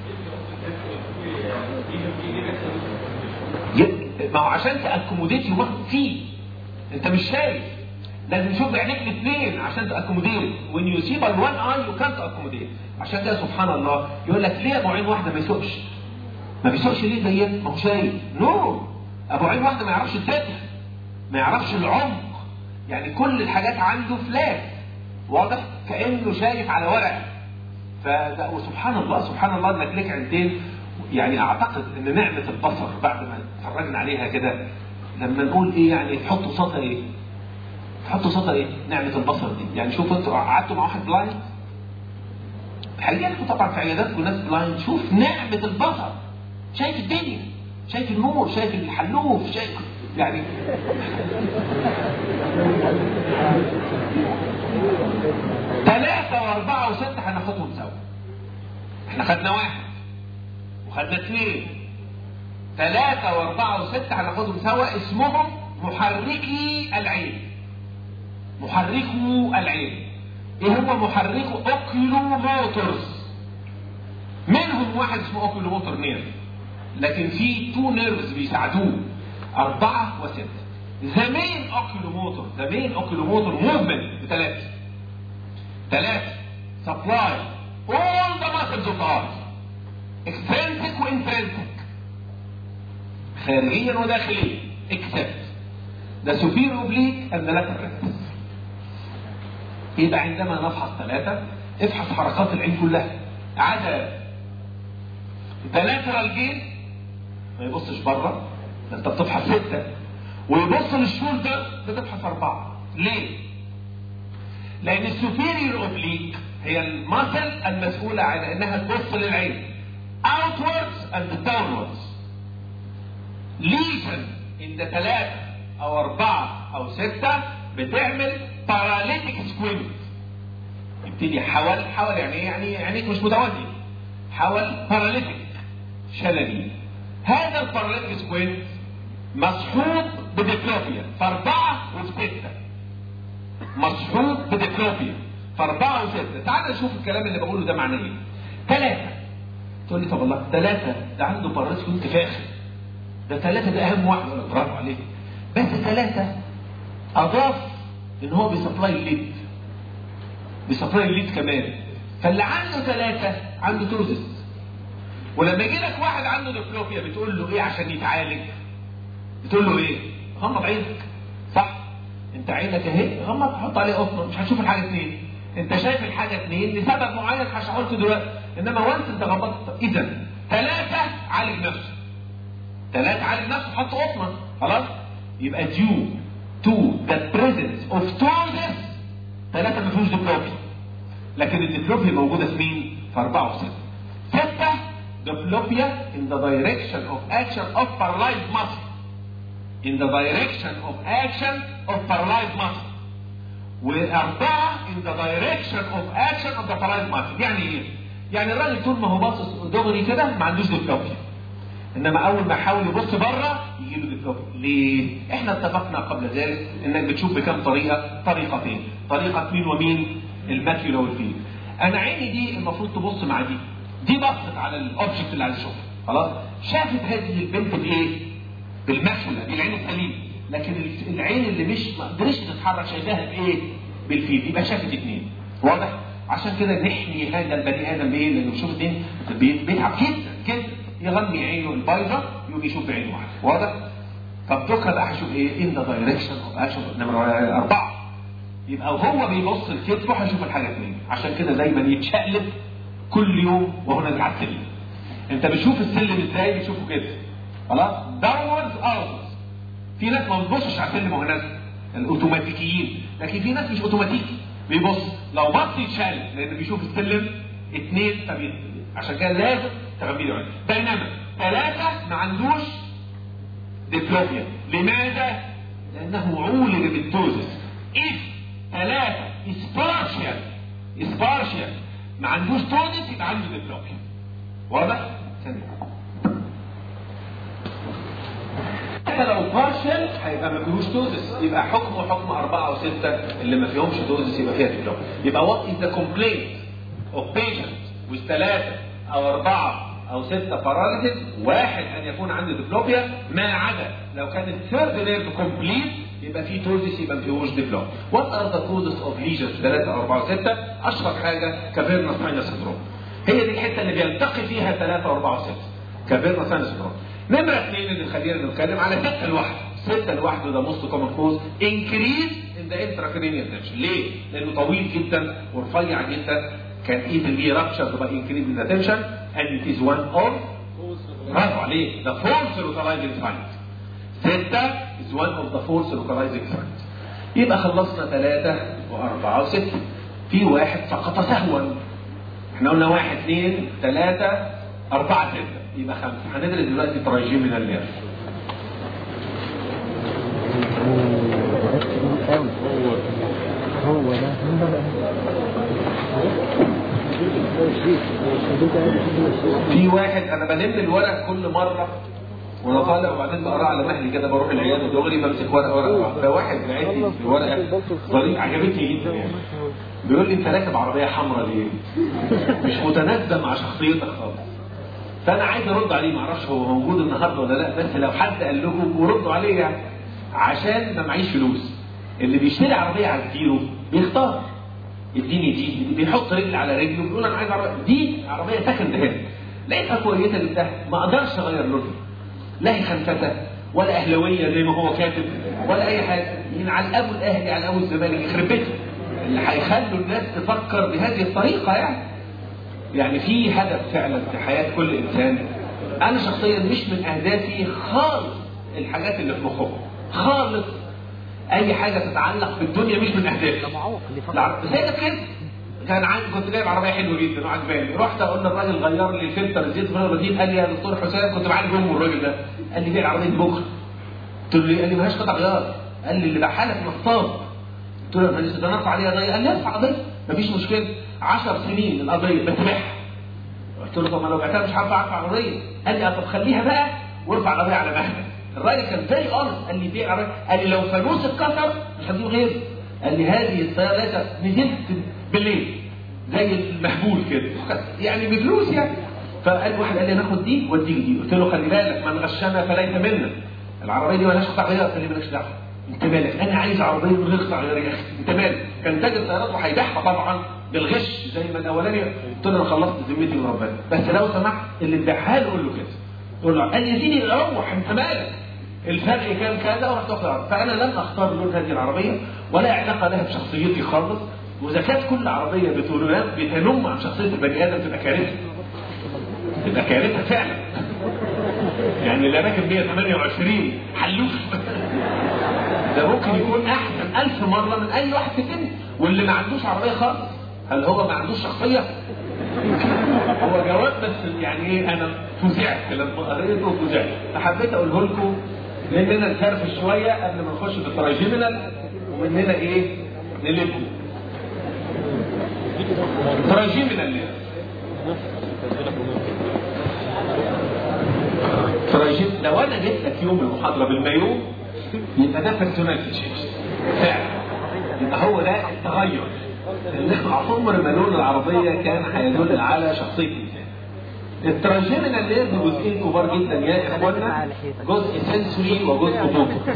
ما هو عشان تاكوموديت فيه انت مش شايف، لازم تشوف بعينيك الاثنين عشان تاكوموديت. وين يو سي باي وان اي يو كانت اكوموديت. عشان كده سبحان الله يقول لك ليه ابو عين واحده ما يسوقش؟ ما بيسوقش ليه زينا؟ ما هو شايف. نو، ابو عين واحده ما يعرفش الفتح، ما يعرفش العمق، يعني كل الحاجات عنده فلات. واضح؟ كانه شايف على ورق. وسبحان الله انك لك عينتين. يعني اعتقد ان نعمه البصر بعد ما اتفرجنا عليها كده لما نقول ايه يعني تحطوا صوتها ايه؟ تحطوا صوتها ايه؟ نعمه البصر دي. يعني شوفوا انتوا قعدتوا مع واحد بلايند، حقيقة طبعا في عياداتكم ناس بلايند، شوف نعمه البصر، شايف الدنيا، شايف النور، شايف الحلوف، شايف يعني 3 و4 و6 هناخدهم سوا. احنا خدنا 1 وخدنا 2، 3 و4 و6 هناخدهم سوا. اسمهم محركي العين. محركو العين. ايه هو محركو؟ اوكيلو موتورز. منهم واحد اسمه اوكيلو موتور نيرف، لكن في 2 نيرفز بيساعدوه 4 و6. ذا مين اوكيلو موتور موفمنت ب3 سبلاي all the muscles of ours extrinsic وintrinsic، خارجيا وداخليا except the superior oblique and the lateral rectus. يبقى عندما نفحص 3 افحص حركات العين كلها عدا the lateral gaze، ما يبصش بره، انت بتفحص 6 ويبص للشولدر بتفحص 4. ليه؟ لان السوبيريور اوبليك هي المسل المسؤولة عن انها تبص للعين outwards and downwards. lesion in the 3 او 4 او 6 بتعمل paralytic squint. يبتدي حول يعني ايه؟ يعني عينيك مش متوازية، حول paralytic شللي. هذا الباراليتيك سكوينت مصحوب بديكلوبيا في 4 و6، مصحوب بديكلوبيا في 4 و6. تعال نشوف الكلام اللي بقوله ده معناه ايه. 3 تقول لي طب الله 3 ده عنده باراليتيك سكوينت فاخر، ده 3 ده اهم واحد. ولا برافو عليك، بس 3 اضاف ان هو بيسبلاي الليد، بيسبلاي الليد كمان. فاللي عنده 3 عنده توزس. ولما يجي لك واحد عنده ديبلوبيا بتقول له ايه عشان يتعالج؟ بتقول له ايه؟ غمض عينك، صح؟ انت عينك اهي، غمض، حط عليه قطنه، مش هتشوف الحاجه 2. انت شايف الحاجه 2 لسبب معين هشرحه لكم دلوقتي، انما وانت انت غمضت. اذا 3 عالج نفسه، 3 عالج نفسه، حط قطنه، خلاص؟ يبقى due to the presence of tosis 3 ما فيهوش ديبلوبيا. لكن الديبلوبيا موجوده في مين؟ في 4 و6. 6 ديبلوبيا in the direction of action of paralyzed muscle. in the direction of action of paralyzed muscle. و4 in the direction of action of the paralyzed muscle. يعني ايه؟ يعني الراجل طول ما هو باصص دغري كده ما عندوش ديبلوبيا. انما اول ما يحاول يبص بره يجي له ديبلوبيا. ليه؟ احنا اتفقنا قبل ذلك انك بتشوف بكم طريقه؟ طريقتين. طريقه مين ومين؟ الماكيولا والفيل. انا عيني دي المفروض تبص مع دي. دي بصت على الاوبجكت اللي عايز اشوفه، خلاص؟ شافت هذه البنت بايه؟ بالماكيولا، دي العين السليمه. لكن العين اللي مش ما قدرتش تتحرك شايفاها بايه؟ بالفيل. يبقى شافت 2. واضح؟ عشان كده نحمي هذا البني ادم بايه؟ لانه بيشوف 2 بيتعب جدا جدا، يغمي عينه البيضاء يقوم يشوف بعينه واحده. واضح؟ فبتوكل بقى هشوف ايه؟ ان ذا دايركشن اوف اكشن نمره 4. يبقى وهو بيبص لكتفه هيشوف الحاجه 2. عشان كده دايما يتشقلب كل يوم وهو نازل على السلم. انت بتشوف السلم ازاي؟ بتشوفه كده، خلاص؟ داونوردز اوتوردز. في ناس ما بتبصش على السلم وهو نازل، الاوتوماتيكيين. لكن في ناس مش اوتوماتيكي، بيبص لو بص يتشقلب لانه بيشوف السلم 2. عشان كده لازم تغمي له عينه. بينما 3 ما عندوش ديبلوبيا. لماذا؟ لانه عولج بالتوزس. if 3 is partial ما عندوش توزس يبقى عنده ديبلوبيا. واضح؟ حتى لو بارشل هيبقى ما فيهوش توزس، يبقى حكم 4 و6 اللي ما فيهمش توزس يبقى فيها ديبلوبيا. يبقى what is the complaint of patient with 3 أو 4 أو 6 باراليسيس؟ 1 أن يكون عنده ديبلوبيا، ما عدا لو كان الثيرد نيرف كومبليت يبقى فيه توزس يبقى ما فيهوش ديبلوبيا. What are the causes of lesions 3 أو 4 و6؟ أشهر حاجة كافيرنا ساينس سندروم. هي دي الحتة اللي بيلتقي فيها 3 و4 و6. كافيرنا ساينس سندروم. نمرة 2 اللي خلينا نتكلم على 6 لوحده. 6 لوحده ده موست كومن كوز انكريز ان ذا انتراكرينيال تنشن. ليه؟ لانه طويل جدا ورفيع جدا. كان easily ruptured by increase in the tension and it is one of برافو عليه the force localizing site. 6 is one of the force localizing site. يبقى خلصنا 3 و4 و6. في واحد سقط سهوا. احنا قلنا 1 2 3 4 6 يبقى 5. هندرس دلوقتي ترايجيمينال نيرف. هو ده في واحد انا بلم الورق كل مره وانا طالع وبعدين بقرا على مهلي كده، بروح العياده دغري بمسك ورقه. فواحد بعت لي الورقه طريقه عجبتني جدا يعني. بيقول لي انت راكب عربيه حمراء ليه؟ مش متناسبه مع شخصيتك خالص. فانا عايز ارد عليه، معرفش هو موجود النهارده ولا لا، بس لو حد قال لكم وردوا عليه يعني، عشان ما معيش فلوس. اللي بيشتري عربيه على الزيرو بيختار اديني دي، بيحط رجل على رجله بيقول انا عايز عربيه دي، عربيه سكند هاند لقيتها كويسه جبتها، ما اقدرش اغير لونها، لا هي خنفسه ولا اهلاويه زي ما هو كاتب ولا اي حاجه. من على ابو الاهلي على ابو الزمالك يخرب بيتهم اللي هيخلوا الناس تفكر بهذه الطريقه يعني في هدف فعلا في حياه كل انسان. انا شخصيا مش من اهدافي خالص الحاجات اللي في مخهم خالص. اي حاجه تتعلق بالدنيا مش من اهدافي. زي ده كده كان عندي كنت جايب عربيه حلوه جدا وعجباني، رحت اقول للراجل غير لي الفلتر الزيت في الرصيد، قال لي يا دكتور حسام كنت معالج امه الراجل ده، قال لي بيع العربيه دي بكره. قلت له قال لي مالهاش قطع غيار، قال لي اللي باعها لك نصاب. قلت له انا لسه نرفع عليها قضيه، قال لي ارفع قضيه مفيش مشكله 10 سنين القضيه بس بيعها. قلت له طب ما لو بعتها مش هرفع قضيه. قال لي طب خليها بقى وارفع قضيه على مهلك. الراجل كان زي اونست، قال لي بيع العربيه، قال لي لو فانوس اتكسر مش هتجيب غيره. قال لي هذه السياره ليست نزلت بالليل زي المهبول كده يعني بفلوس يعني. فقال واحد قال لي ناخد دي واديك دي، قلت له خلي بالك من غشنا فليس منا، العربيه دي مالهاش قطع غيار. قال لي مالكش دعوه انت مالك؟ انا عايز عربيه من غير قطع غيار يا اخي، انت مالك؟ كان تاجر سيارات وهيبيعها طبعا بالغش زي ما الاولاني. قلت له انا خلصت ذمتي من ربنا، بس لو سمحت اللي تبيعها له قول له كده. قول له قال يا سيدي روح انت مالك؟ الفرق كان كذا ورحت اختار. فانا لم اختار لون هذه العربيه ولا علاقه لها بشخصيتي خالص. واذا كانت كل عربيه بتنم عن شخصيه البني ادم تبقى كارثه. تبقى كارثه فعلا. يعني اللي راكب 128 حلوف ده ممكن يكون احسن 1000 مره من اي واحد في الدنيا. واللي ما عندوش عربيه خالص هل هو ما عندوش شخصيه؟ هو جواب بس يعني ايه، انا فزعت لما قريته وفزعت، فحبيت اقوله لكم مننا نفرفش شويه قبل ما نخش في التراجيمينال ومننا ايه نلبه. تراجيمينال ليه؟ لو انا جبتك يوم المحاضره بالمايو يبقى ده بيرسونال تشينج فعلا، يبقى هو ده التغير. لان عمر ما لون العربيه كان هيدل على شخصيه الانسان. التراجيمينال لير جزئين كبار جدا يا اخوانا، جزء سنسوري وجزء موتور.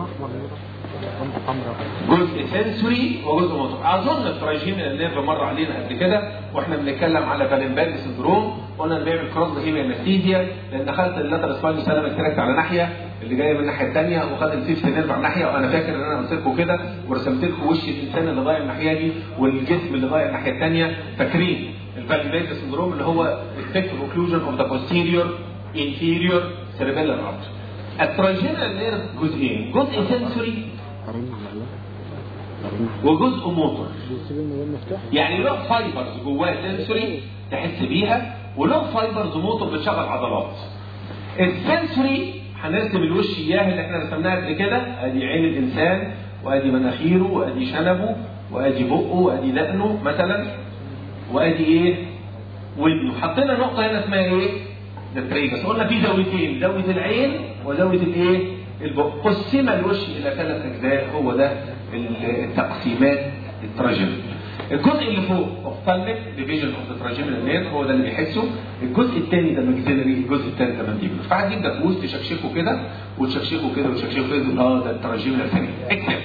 جزء سنسوري وجزء موتور. اظن التراجيمينال لير مر علينا قبل كده واحنا بنتكلم على فالنبرج سندروم، قلنا بيعمل كروس هيميانستيزيا لان دخلت اللاتر سباين سلام اتكركت على ناحيه اللي جايه من الناحيه الثانيه وخد الفيفث نيرف على ناحيه. وانا فاكر ان انا قلت لكم كده ورسمت لكم وش الانسان اللي ضايع الناحيه دي والجسم اللي ضايع الناحيه الثانيه. فاكرين الفالنبرج سندروم اللي هو effective occlusion of the posterior inferior cerebellar artery. التراجيمينال لير جزئين، جزء سنسوري وجزء موتور. يعني له فايبرز جواه سنسوري تحس بيها وله فايبرز موتور بتشغل عضلات. السنسوري هنرسم الوش اياه اللي احنا رسمناها قبل كده، ادي عين الانسان وادي مناخيره وادي شنبه وادي بقه وادي دقنه مثلا وادي ايه ودنه. حطينا نقطه هنا اسمها ايه؟ التريجس. قلنا في زاويتين، زاويه العين وزاويه الايه؟ البق. قسم الوش الى 3 اجزاء، هو ده التقسيمات التراجيمينال. الجزء اللي فوق اوفتالميك ديفيجن اوف ذا تراجيمينال نيرف هو ده اللي بيحسه. الجزء الثاني ده ماكسيلري، الجزء الثالث ده مانديبولار. فهتجيب دبوس تشكشكه كده وتشكشكه كده وتشكشكه كده، ده التراجيمينال ثاني. اكتب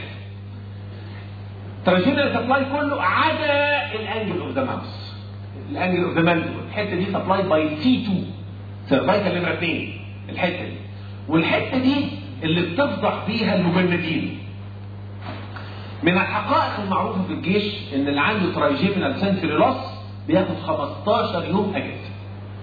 التراجيمينال سبلاي كله عدا الانجل اوف ذا ماوس، الانجل اوف ذا مانديبول. الحته دي سبلاي باي سي 2 سيرفايكال نمره 2 الحته دي. والحته دي اللي بتفضح فيها المجندين. من الحقائق المعروفه في الجيش ان اللي عنده ترايجيمينال سنسوري لوس بياخد 15 يوم اجازه.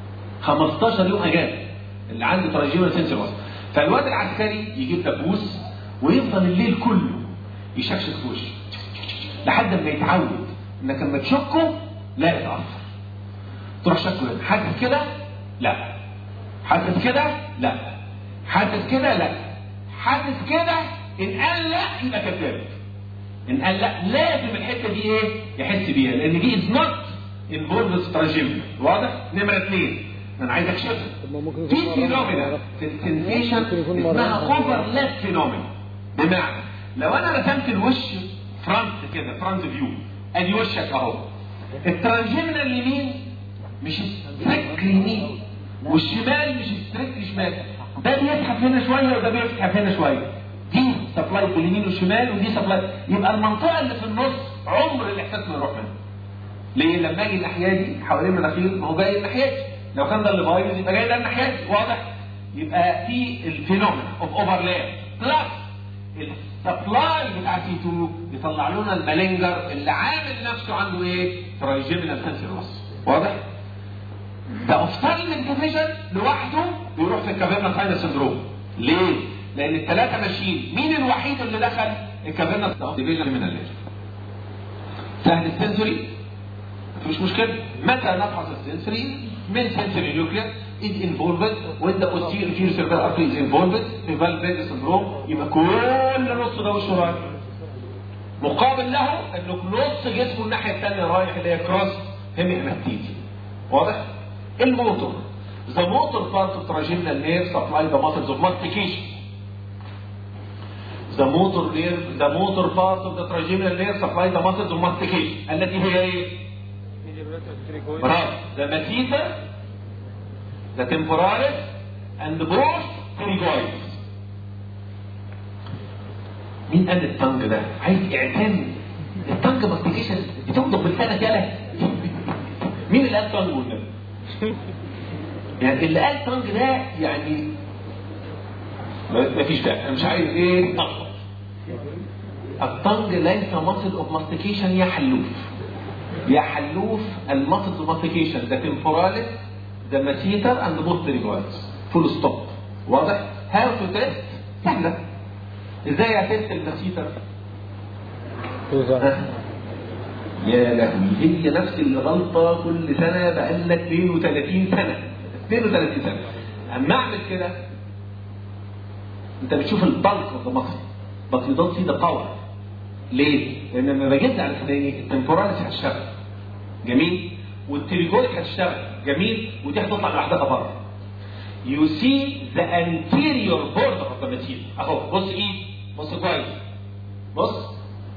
15 يوم اجازه اللي عنده ترايجيمينال سنسوري لوس. فالواد العسكري يجيب دبوس ويفضل الليل كله يشكشك في وشه لحد ما يتعود انك لما تشكه لا يتعصر. تروح شكله حاسس كده؟ لا. حاسس كده؟ لا. حاسس كده؟ لا. حاسس كده؟ ان قال لا يبقى كذاب. ان قال لا لازم الحته دي ايه؟ يحس بيها، لان دي از نوت انفولفد تراجيمينال. واضح؟ نمره 2 انا عايز اكشفها. في فينومينا في السنسيشن اسمها اوفرلاب فينومينا. بمعنى لو انا رسمت الوش فرونت كده، فرونت فيو، ادي وشك اهو. التراجيمينال اليمين مش ستريك يمين والشمال مش ستريك شمال. ده بيزحف هنا شويه وده بيزحف هنا شويه. دي سبلاي باليمين والشمال ودي سبلاي. يبقى المنطقه اللي في النص عمر الاحساس ما يروح منها. ليه؟ لما اجي الناحيه دي حوالين مناخير ما هو جاي الناحيه دي. لو كان ده اللي بايظ يبقى جاي ده الناحيه دي. واضح؟ يبقى في الفينومين اوف اوفرلاب بلس السبلاي بتاع سي 2 يطلع لنا المالينجر اللي عامل نفسه عنده ايه؟ ترايجيمينال سنسوري لوس. واضح؟ ده اوفتالميك ديفيجن لوحده بيروح في الكافيرنا ساينس سندروم. ليه؟ لان الثلاثه ماشيين. مين الوحيد اللي دخل الكافيرنا ديفيجن من الليل؟ سهل السنسوري مفيش مشكله. متى نفحص السنسوري؟ من سنسوري نيوكليس is involved when the posterior cerebral artery is involved في فالفيرج سندروم. يبقى كل نص ده وشه رايح. مقابل له انه نص جسمه الناحيه الثانيه رايح اللي هي كروس هيميانستيزيا. واضح؟ الموتور the motor part of trigeminal nerve supply the muscles of mastication. The motor part of the trigeminal nerve supply the muscles of mastication التي هي ايه؟ برافو. the masseter, the temporalis and both pterygoids. مين قال التانج ده؟ عايز اعتام التانج ماستيكيشن بتمضغ بلسانك يالا. مين اللي قال تانج والنبي؟ يعني اللي قال تانج ده يعني مفيش داعي، انا مش عايز ايه اخلص. التانج ليس ماسل اوف ماستيكيشن يا حلوف. يا حلوف الماسل اوف ماستيكيشن ده تمبوراليس ده ماسيتر اند بوستريجوالز فول ستوب. واضح؟ هاو تو تيست سهله. ازاي هتست الماسيتر؟ يا لهوي هي نفس الغلطه كل سنه بقالنا 32 سنه 32 سنه. اما اعمل كده انت بتشوف البلك اوف ذا ماسل بس يو دونت سي ذا باور. ليه؟ لان لما بجد على اسناني التمبوراليس هتشتغل جميل والتريجوليك هتشتغل جميل ودي هتطلع لوحدها بره. You see the anterior border of the material. اهو بص ايد بص كويس بص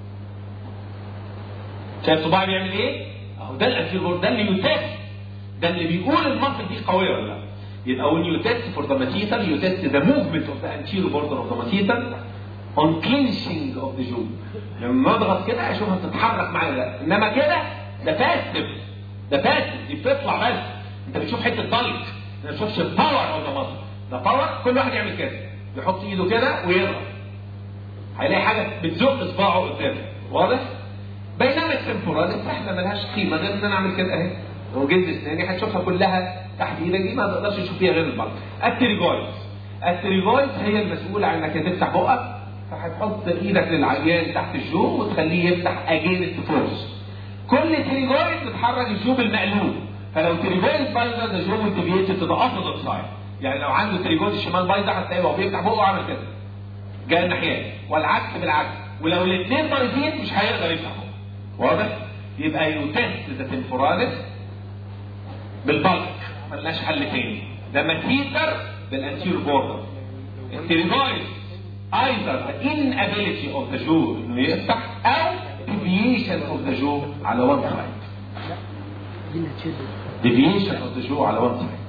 شايف صباعي بيعمل ايه؟ اهو ده الانتيريور بوردر ده اللي يتست ده اللي بيقول المنطقه دي قويه ولا لا. يبقى when you test for the masseter you test the movement of the anterior border of the masseter on clenching of the jaw. لما اضغط كده اشوفها بتتحرك معايا لا. انما كده ده فاستف دي بتطلع بس. انت بتشوف حته ضلك ما تشوفش الباور اوف ذا ماسل. ده باور كل واحد يعمل كده يحط ايده كده ويضغط هيلاقي حاجه بتزق صباعه قدامه. واضح؟ بينما التمبوراليس احنا ملهاش قيمه غير ان انا اعمل كده اهي وجلد اسناني هتشوفها كلها تحت ايدك دي ما تقدرش تشوف فيها غير البلط. التريجويد هي المسؤوله عن انك تفتح بقك فهتحط ايدك للعيان تحت الجو وتخليه يفتح اجينست فورس. كل تريجويد بتحرك الجو بالمقلوب. فلو تريجويد بايظه ده جو ديفييتد تو ذا اوبوزيت سايد. يعني لو عنده تريجويد الشمال بايظه هتلاقيه وهو بيفتح بقه عامل كده جاي الناحيه والعكس بالعكس. ولو الاثنين بايظين مش هيقدر يفتح بقه. واضح؟ يبقى يوتست ذا تمبوراليس بالبلك ملناش حل تاني. ده ماسيتر بالانتير بوردر. التريجويد either the inability of the jaw انه يفتح او deviation of the jaw على one side. deviation of the jaw على one side.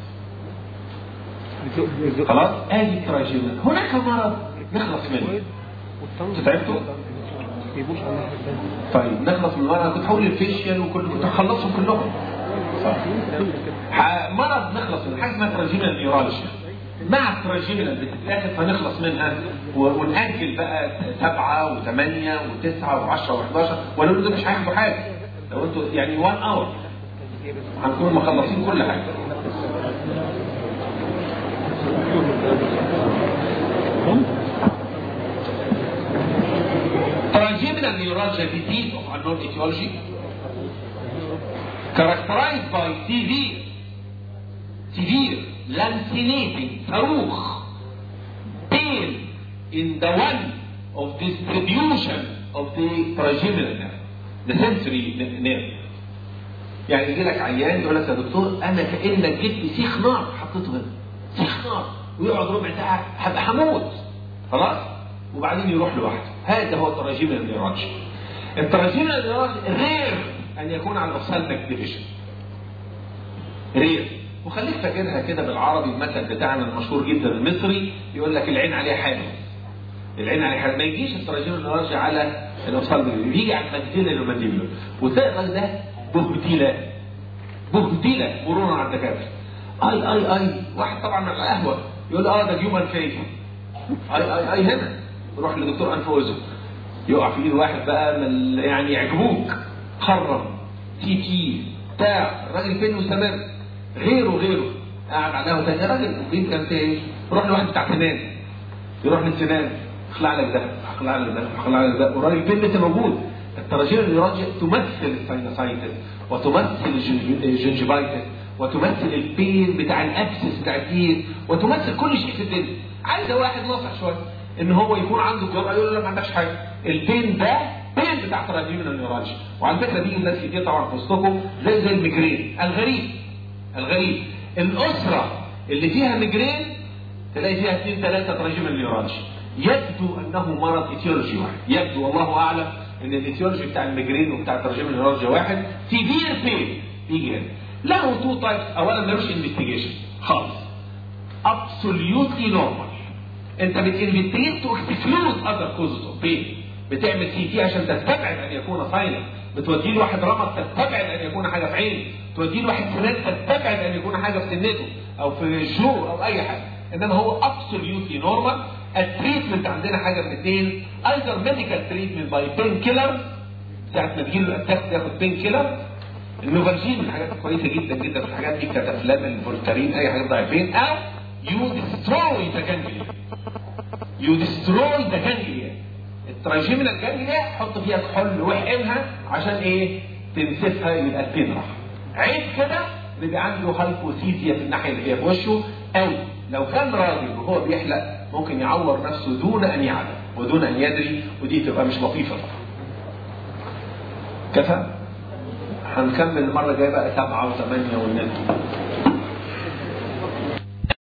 خلاص؟ ادي التراجيمنت. هناك مرض نخلص منه. تعبتوا؟ طيب نخلص من المرض. كنت هقول الفيشيال كنت هخلصهم كلهم. مرض نخلص من حاجه اسمها تراجيمنال نيورالجيا. مع التراجيمنال بتتاخد فنخلص منها ونأجل بقى 7 و8 و9 و10 و11 ولو دول مش هياخدوا حاجه. لو انتوا يعني 1 اور هنكون مخلصين كل حاجه. Trigeminal neuralgia disease of unknown etiology characterized by severe lancinating صاروخ pain in the one of distribution of the trigeminal nerve, the sensory nerve. يعني يجي لك عيان يقول لك يا دكتور انا كانك جبت سيخ نار حطيته هنا سيخ نار ويقعد ربع ساعه هبقى هموت خلاص وبعدين يروح لوحده. هذا هو التراجيمنال نيورالجيا. التراجيمنال نيورالجيا رير ان يكون على الاوفسالميك ديفيجن. رير. وخليك فاكرها كده بالعربي المثل بتاعنا المشهور جدا المصري يقول لك العين عليها حاجه. العين عليها حاجه. ما يجيش التراجيمنال نيورالجيا على الاوفسالميك بيجي على المانديبيولار والمانديبيولار وتقبل ده بهدله مرورا على الدكاتره. اي واحد طبعا على القهوه يقول ده هيومن فيس. اي هنا روح لدكتور انف واذن يقع في ايد واحد بقى من يعني يعجبوك خرم تي بتاع الراجل فين مستمر غيره قاعد على قهوه ثانيه راجل مقيم كان تاني يروح لواحد بتاع سنان يروح للسنان اخلع لك ده والراجل فين لسه موجود. التراجيمنال نيورالجيا تمثل الساينوسايتس وتمثل الجنجيفايتس وتمثل البين بتاع الابسس بتاع الايد وتمثل كل شيء في الدنيا. عايزه واحد ناصح شويه ان هو يكون عنده جرأه يقول له ما عندكش حاجه. البين ده بين بتاع تراجيمنال نيورالجيا. وعلى فكره بيجي ناس كتير طبعا في وسطكم زي الميجرين. الغريب الاسره اللي فيها ميجرين تلاقي فيها 2-3 تراجيمنال نيورالجيا. يبدو انه مرض ايتيولوجي واحد. يبدو والله اعلم ان الايتيولوجي بتاع الميجرين وبتاع التراجيمنال نيورالجيا واحد. سيفير بين يجي هنا. له 2 تايبس. اولا ملوش انفستيجيشن خالص. absolutely normal. انت بتنفيتريت تو اكسكلود اذر كوزز اوف بين. بتعمل سي تي عشان تستبعد ان يكون سايلنت، بتودي له واحد رمد تستبعد ان يكون حاجه في عينه، تودي له واحد سنان تستبعد ان يكون حاجه في سنته او في جو او اي حاجه، انما هو ابسوليوتلي نورمال. التريتمنت عندنا حاجه من اثنين، ايذر ميديكال تريتمنت باي بين كيلر، ساعه ما تجيله الاتاك تاخد بين كيلر. النوفالجين من الحاجات الكويسه جدا جدا في الحاجات دي، كتافلام، الفولتارين، اي حاجه ضعيفين. او يو ديستروي ذا جانجليا، يو ديستروي ذا جانجليا. الترايجيمينال جانجليا حط فيها كحول واحقنها عشان ايه؟ تنسفها، يبقى البين راح. عيب كده بيبقى عنده هايبوثيزيا في الناحيه اللي هي في وشه، او لو كان راجل وهو بيحلق ممكن يعور نفسه دون ان يعلم ودون ان يدري، ودي تبقى مش لطيفه. كفى؟ هنكمل المره الجايه بقى 7 و8 والنت.